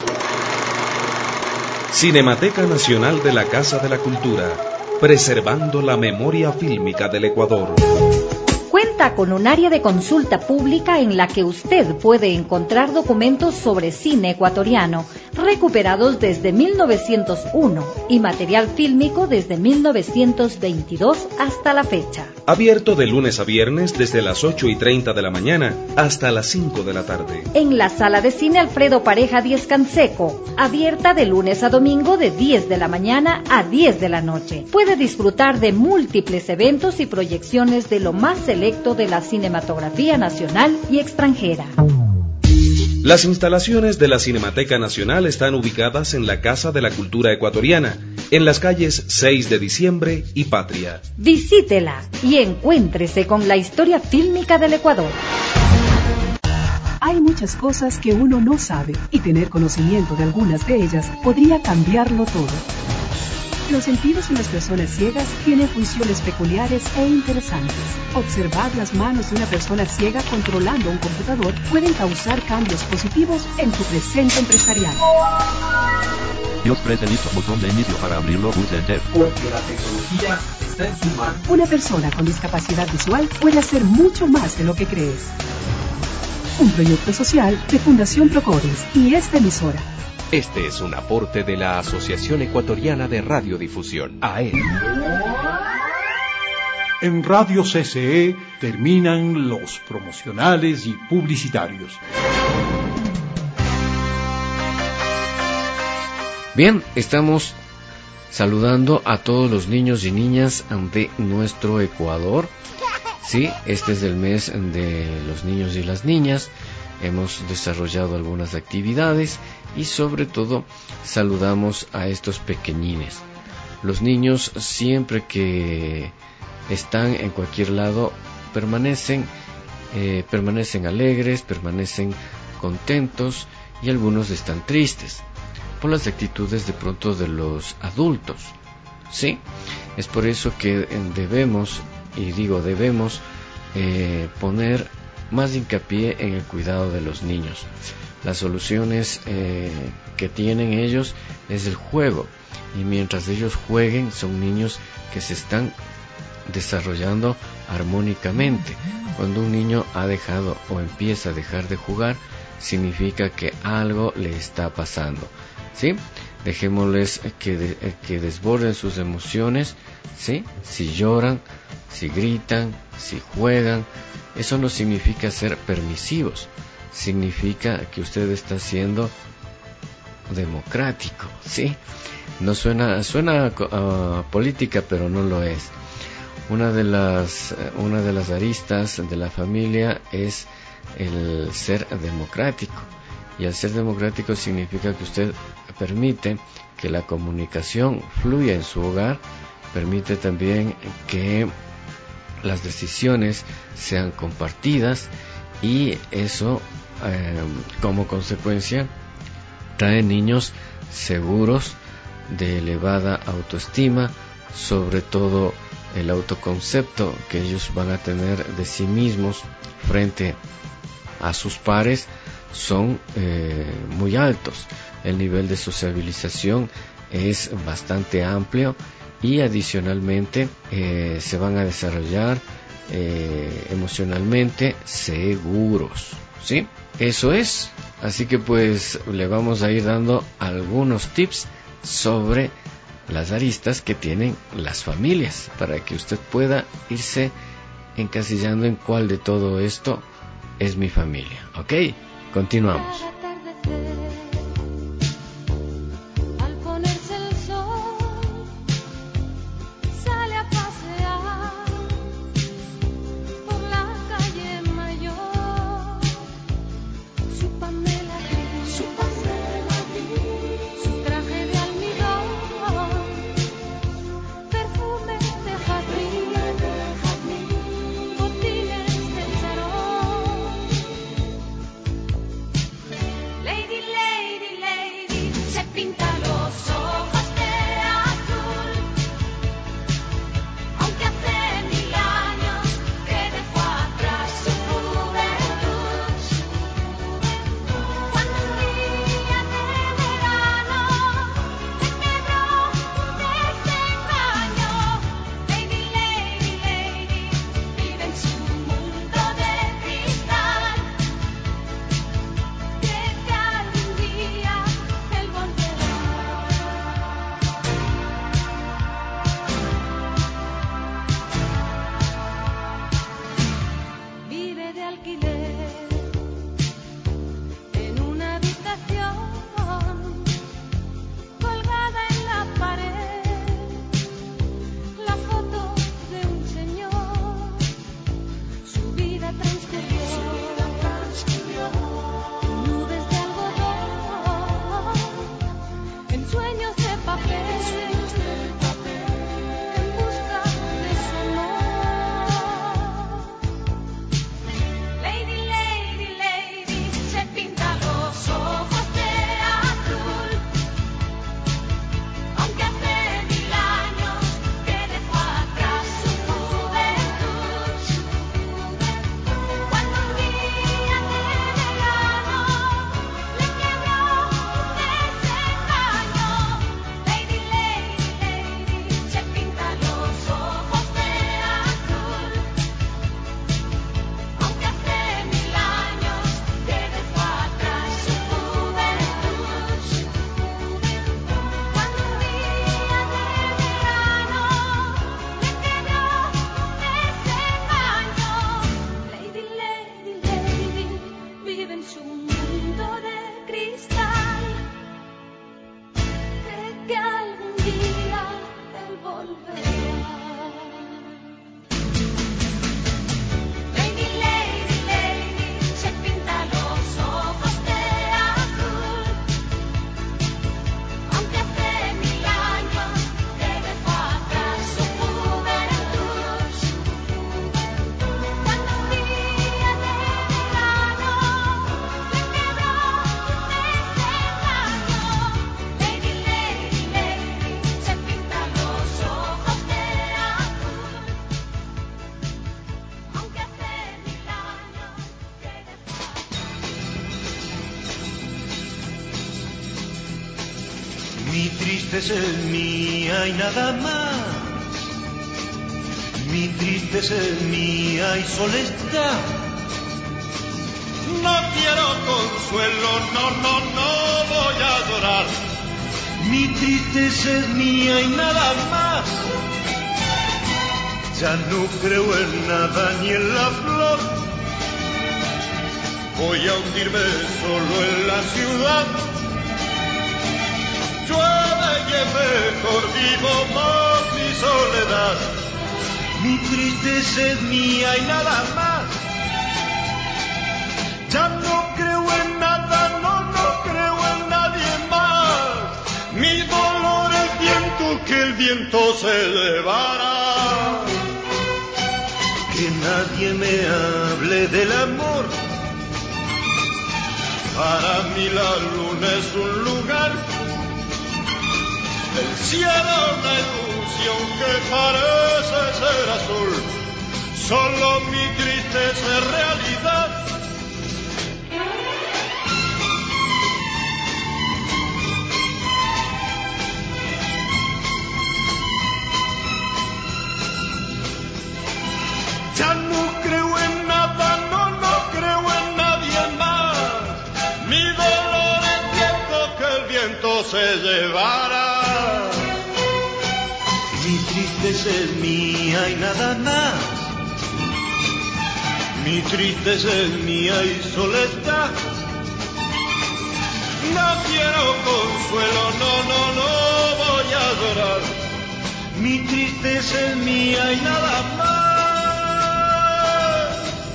Cinemateca Nacional de la Casa de la Cultura, preservando la memoria fílmica del Ecuador. Cuenta con un área de consulta pública en la que usted puede encontrar documentos sobre cine ecuatoriano, recuperados desde mil novecientos uno y material fílmico desde mil novecientos veintidós hasta la fecha. Abierto de lunes a viernes desde las ocho y treinta de la mañana hasta las cinco de la tarde. En la sala de cine Alfredo Pareja Díez Canseco, abierta de lunes a domingo de diez de la mañana a diez de la noche. Puede disfrutar de múltiples eventos y proyecciones de lo más selecto de la cinematografía nacional y extranjera. Las instalaciones de la Cinemateca Nacional están ubicadas en la Casa de la Cultura Ecuatoriana, en las calles seis de diciembre y Patria. Visítela y encuéntrese con la historia fílmica del Ecuador. Hay muchas cosas que uno no sabe y tener conocimiento de algunas de ellas podría cambiarlo todo. Los sentidos en las personas ciegas tienen funciones peculiares e interesantes. Observar las manos de una persona ciega controlando un computador pueden causar cambios positivos en tu presente empresarial. Dios preste listo botón de inicio para abrirlo, pulse enter. Porque la tecnología está en su mano. Una persona con discapacidad visual puede hacer mucho más de lo que crees. Un proyecto social de Fundación Procovis y esta emisora. Este es un aporte de la Asociación Ecuatoriana de Radiodifusión, A E R. En Radio C C E terminan los promocionales y publicitarios. Bien, estamos saludando a todos los niños y niñas de nuestro Ecuador. Sí, este es el mes de los niños y las niñas. Hemos desarrollado algunas actividades y sobre todo saludamos a estos pequeñines. Los niños siempre que están en cualquier lado permanecen, eh, permanecen alegres, permanecen contentos y algunos están tristes por las actitudes de pronto de los adultos. Sí, es por eso que debemos, y digo debemos, eh, poner más hincapié en el cuidado de los niños. Las soluciones eh, que tienen ellos es el juego, y mientras ellos jueguen son niños que se están desarrollando armónicamente. Cuando un niño ha dejado o empieza a dejar de jugar, significa que algo le está pasando, ¿sí? Dejémosles que, de, que desborden sus emociones, ¿sí? Si lloran, si gritan, si juegan, eso no significa ser permisivos, significa que usted está siendo democrático, ¿sí? No suena, suena uh, política, pero no lo es. Una de las, una de las aristas de la familia es el ser democrático, y al ser democrático significa que usted permite que la comunicación fluya en su hogar, permite también que las decisiones sean compartidas, y eso eh, como consecuencia trae niños seguros, de elevada autoestima, sobre todo el autoconcepto que ellos van a tener de sí mismos frente a sus pares son eh, muy altos. El nivel de sociabilización es bastante amplio, y adicionalmente eh, se van a desarrollar eh, emocionalmente seguros, ¿sí? Eso es. Así que pues le vamos a ir dando algunos tips sobre las aristas que tienen las familias, para que usted pueda irse encasillando en cuál de todo esto es mi familia. ¿Ok? Continuamos. Al ponerse el sol, cristal. Cree que algún día él volverá. Lady, lady, lady, se pinta los ojos de azul. Aunque hace mil años que dejó atrás su juventud. Cuando un día de verano le quebró un desengaño. Lady, lady, lady, se pinta los ojos de azul. Aunque hace mil años que dejó Mi tristeza es mía y nada más. Mi tristeza es mía y soledad. No quiero consuelo, no, no, no voy a llorar. Mi tristeza es mía y nada más. Ya no creo en nada ni en la flor. Voy a hundirme solo en la ciudad. Llueve y es mejor, vivo más mi soledad. Mi tristeza es mía y nada más. Ya no creo en nada, no, no creo en nadie más. Mi dolor es viento, que el viento se llevará. Que nadie me hable del amor. Para mí la luna es un lugar. El cielo una ilusión que parece ser azul. Solo mi tristeza es realidad. Ya no creo en nada, no, no creo en nadie más. Mi dolor es viento, que el viento se llevará. Mi tristeza es mía y nada más. Mi tristeza es mía y soledad. No quiero consuelo, no, no, no voy a llorar. Mi tristeza es mía y nada más.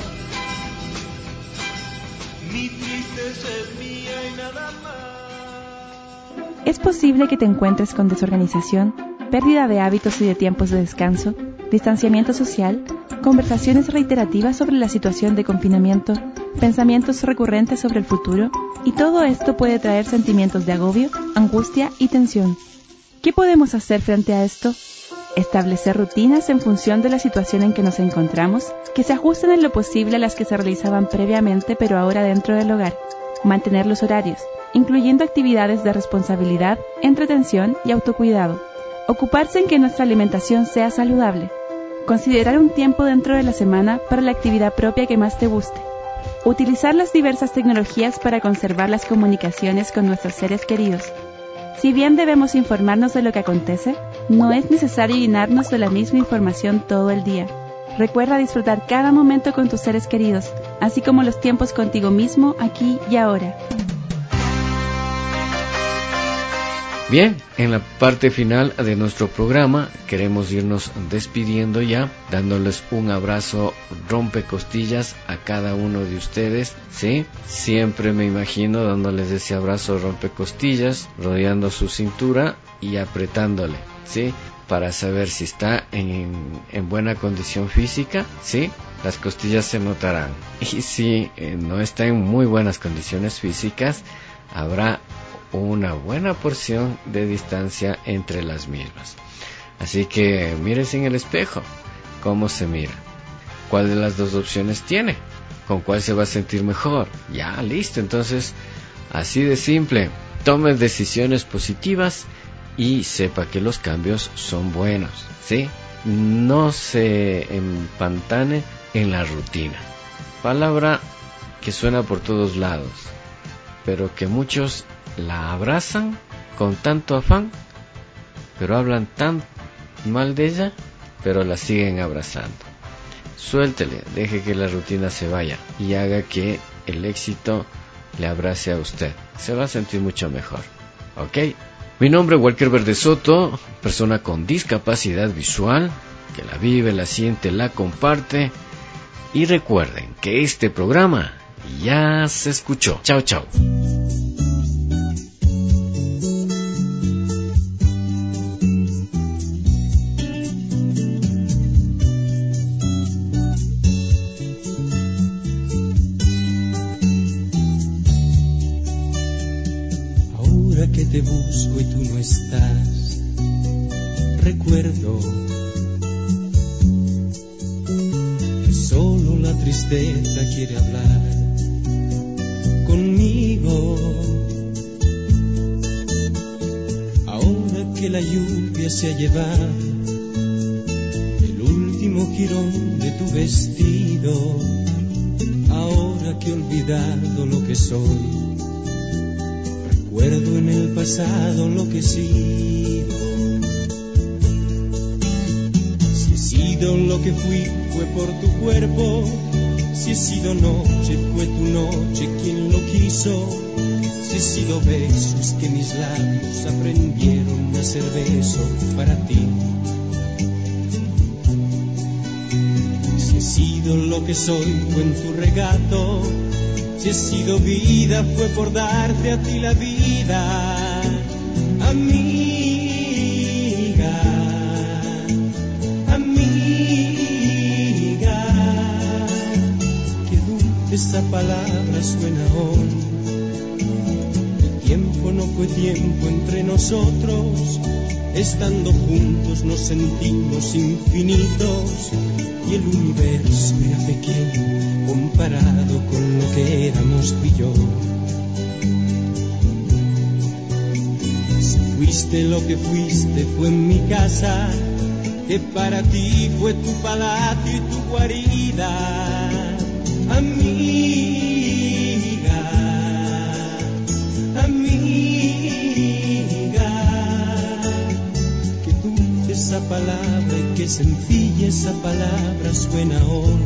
Mi tristeza es mía y nada más. Es posible que te encuentres con desorganización, pérdida de hábitos y de tiempos de descanso, distanciamiento social, conversaciones reiterativas sobre la situación de confinamiento, pensamientos recurrentes sobre el futuro, y todo esto puede traer sentimientos de agobio, angustia y tensión. ¿Qué podemos hacer frente a esto? Establecer rutinas en función de la situación en que nos encontramos, que se ajusten en lo posible a las que se realizaban previamente pero ahora dentro del hogar. Mantener los horarios, incluyendo actividades de responsabilidad, entretención y autocuidado. Ocuparse en que nuestra alimentación sea saludable. Considerar un tiempo dentro de la semana para la actividad propia que más te guste. Utilizar las diversas tecnologías para conservar las comunicaciones con nuestros seres queridos. Si bien debemos informarnos de lo que acontece, no es necesario llenarnos de la misma información todo el día. Recuerda disfrutar cada momento con tus seres queridos, así como los tiempos contigo mismo, aquí y ahora. Bien, en la parte final de nuestro programa queremos irnos despidiendo ya, dándoles un abrazo rompecostillas a cada uno de ustedes, ¿sí? Siempre me imagino dándoles ese abrazo rompecostillas, rodeando su cintura y apretándole, ¿sí? Para saber si está en, en buena condición física, ¿sí? Las costillas se notarán. Y si eh, no está en muy buenas condiciones físicas, habrá una buena porción de distancia entre las mismas. Así que mírese en el espejo, cómo se mira, cuál de las dos opciones tiene, con cuál se va a sentir mejor. Ya, listo, entonces, así de simple. Tome decisiones positivas y sepa que los cambios son buenos, ¿sí? No se empantane en la rutina. Palabra que suena por todos lados, pero que muchos la abrazan con tanto afán, pero hablan tan mal de ella, pero la siguen abrazando. Suéltele, deje que la rutina se vaya y haga que el éxito le abrace a usted. Se va a sentir mucho mejor. ¿Ok? Mi nombre es Walker Verde Soto, persona con discapacidad visual, que la vive, la siente, la comparte. Y recuerden que este programa ya se escuchó. Chao, chao. Ahora que te busco y tú no estás, recuerdo que solo la tristeza quiere hablar conmigo. Ahora que la lluvia se ha llevado el último jirón de tu vestido, ahora que he olvidado lo que soy, recuerdo en el pasado lo que he sido. Si he sido lo que fui, fue por tu cuerpo. Si he sido noche, fue tu noche quien lo quiso. Si he sido besos que mis labios aprendieron a ser beso para ti. Si he sido lo que soy, fue en tu regato. Si he sido vida, fue por darte a ti la vida, amiga, amiga. Qué dulce esa palabra suena hoy. El tiempo no fue tiempo entre nosotros, estando juntos nos sentimos infinitos y el universo era pequeño comparado con lo que éramos tú y yo. Si fuiste lo que fuiste, fue en mi casa, que para ti fue tu palacio y tu guarida, amiga, amiga. Qué dulce esa palabra y qué sencilla esa palabra suena hoy.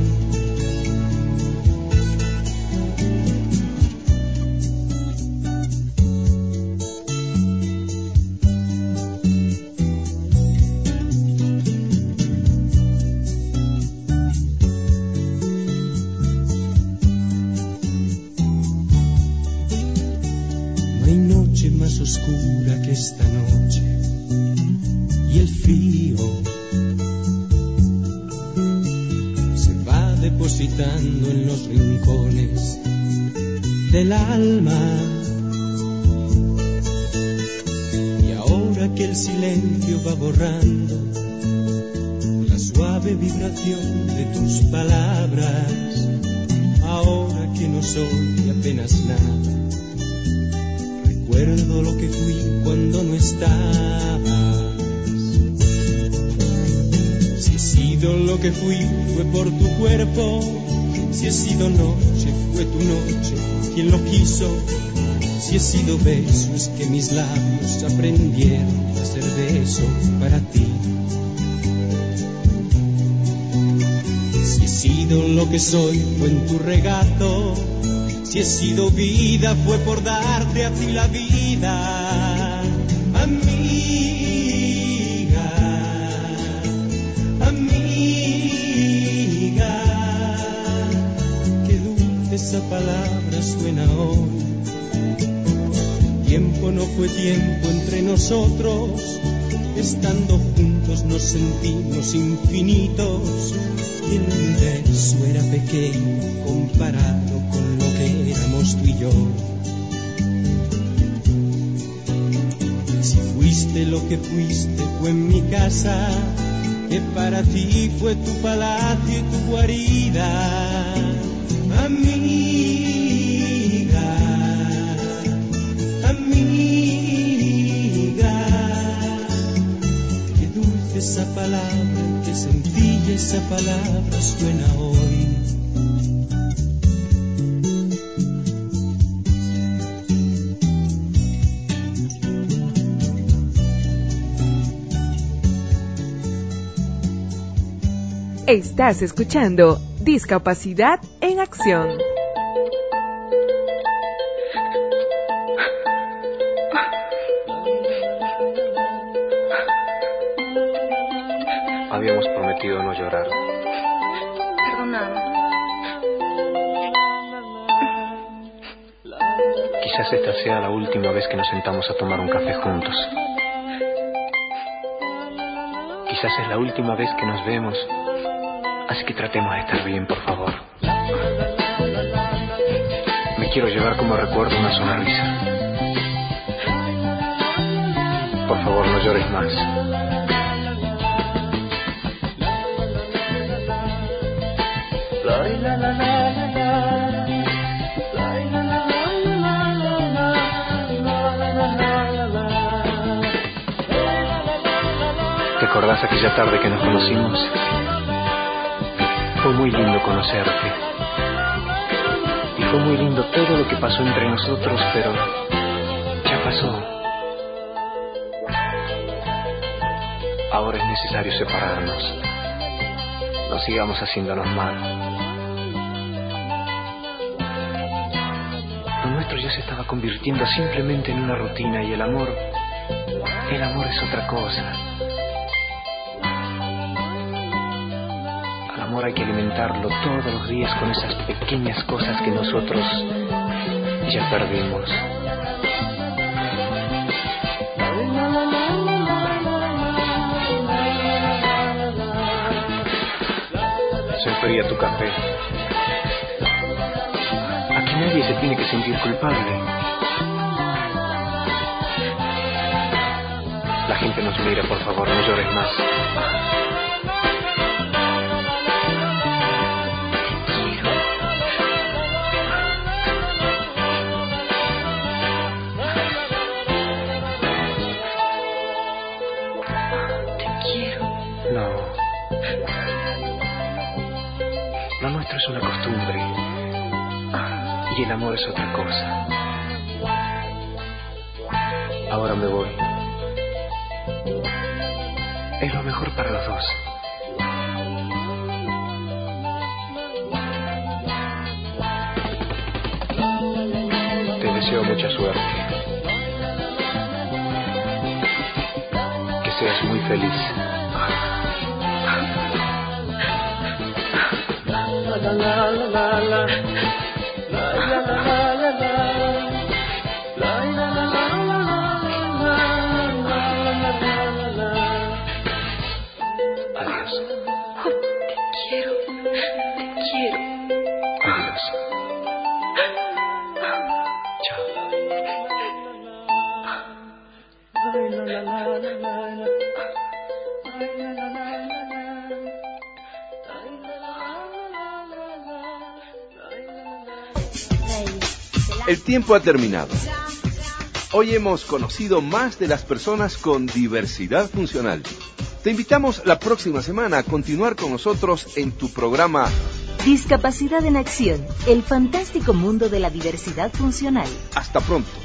Oscura que esta noche y el frío se va depositando en los rincones del alma. Y ahora que el silencio va borrando la suave vibración de tus palabras, ahora que no soy apenas nada, recuerdo lo que fui cuando no estabas. Si he sido lo que fui, fue por tu cuerpo. Si he sido noche, fue tu noche quien lo quiso. Si he sido beso, es que mis labios aprendieron a ser beso para ti. Si he sido lo que soy, fue en tu regato. Si he sido vida, fue por darte a ti la vida, amiga, amiga. Qué dulce esa palabra suena hoy. Tiempo no fue tiempo entre nosotros, estando juntos nos sentimos infinitos y el universo era pequeño comparado con lo que éramos tú y yo. Si fuiste lo que fuiste, fue en mi casa, que para ti fue tu palacio y tu guarida, amiga, amiga. Qué dulce esa palabra, qué sencilla esa palabra suena hoy. Estás escuchando Discapacidad en Acción. prometido no llorar. Perdóname. Quizás esta sea la última vez que nos sentamos a tomar un café juntos. Quizás es la última vez que nos vemos, así que tratemos de estar bien, por favor. Me quiero llevar como recuerdo una sonrisa. Por favor, no llores más. ¿Te acordás aquella tarde que nos conocimos? Fue muy lindo conocerte. Y fue muy lindo todo lo que pasó entre nosotros, pero ya pasó. Ahora es necesario separarnos. No sigamos haciéndonos mal. Lo nuestro ya se estaba convirtiendo simplemente en una rutina y el amor, el amor es otra cosa. Al amor hay que alimentarlo todos los días con esas pequeñas cosas que nosotros ya perdimos. Se enfría tu café. Aquí nadie se tiene que sentir culpable. La gente nos mira, por favor, no llores más. Te quiero. No. Lo nuestro es una costumbre y el amor es otra cosa. Ahora me voy. Es lo mejor para los dos. Te deseo mucha suerte. Que seas muy feliz. La la la la la. La la la la la la. La la la la la. Adiós. Te quiero. Te quiero. Adiós. Chao. El tiempo ha terminado. Hoy hemos conocido más de las personas con diversidad funcional. Te invitamos la próxima semana a continuar con nosotros en tu programa Discapacidad en Acción, el fantástico mundo de la diversidad funcional. Hasta pronto.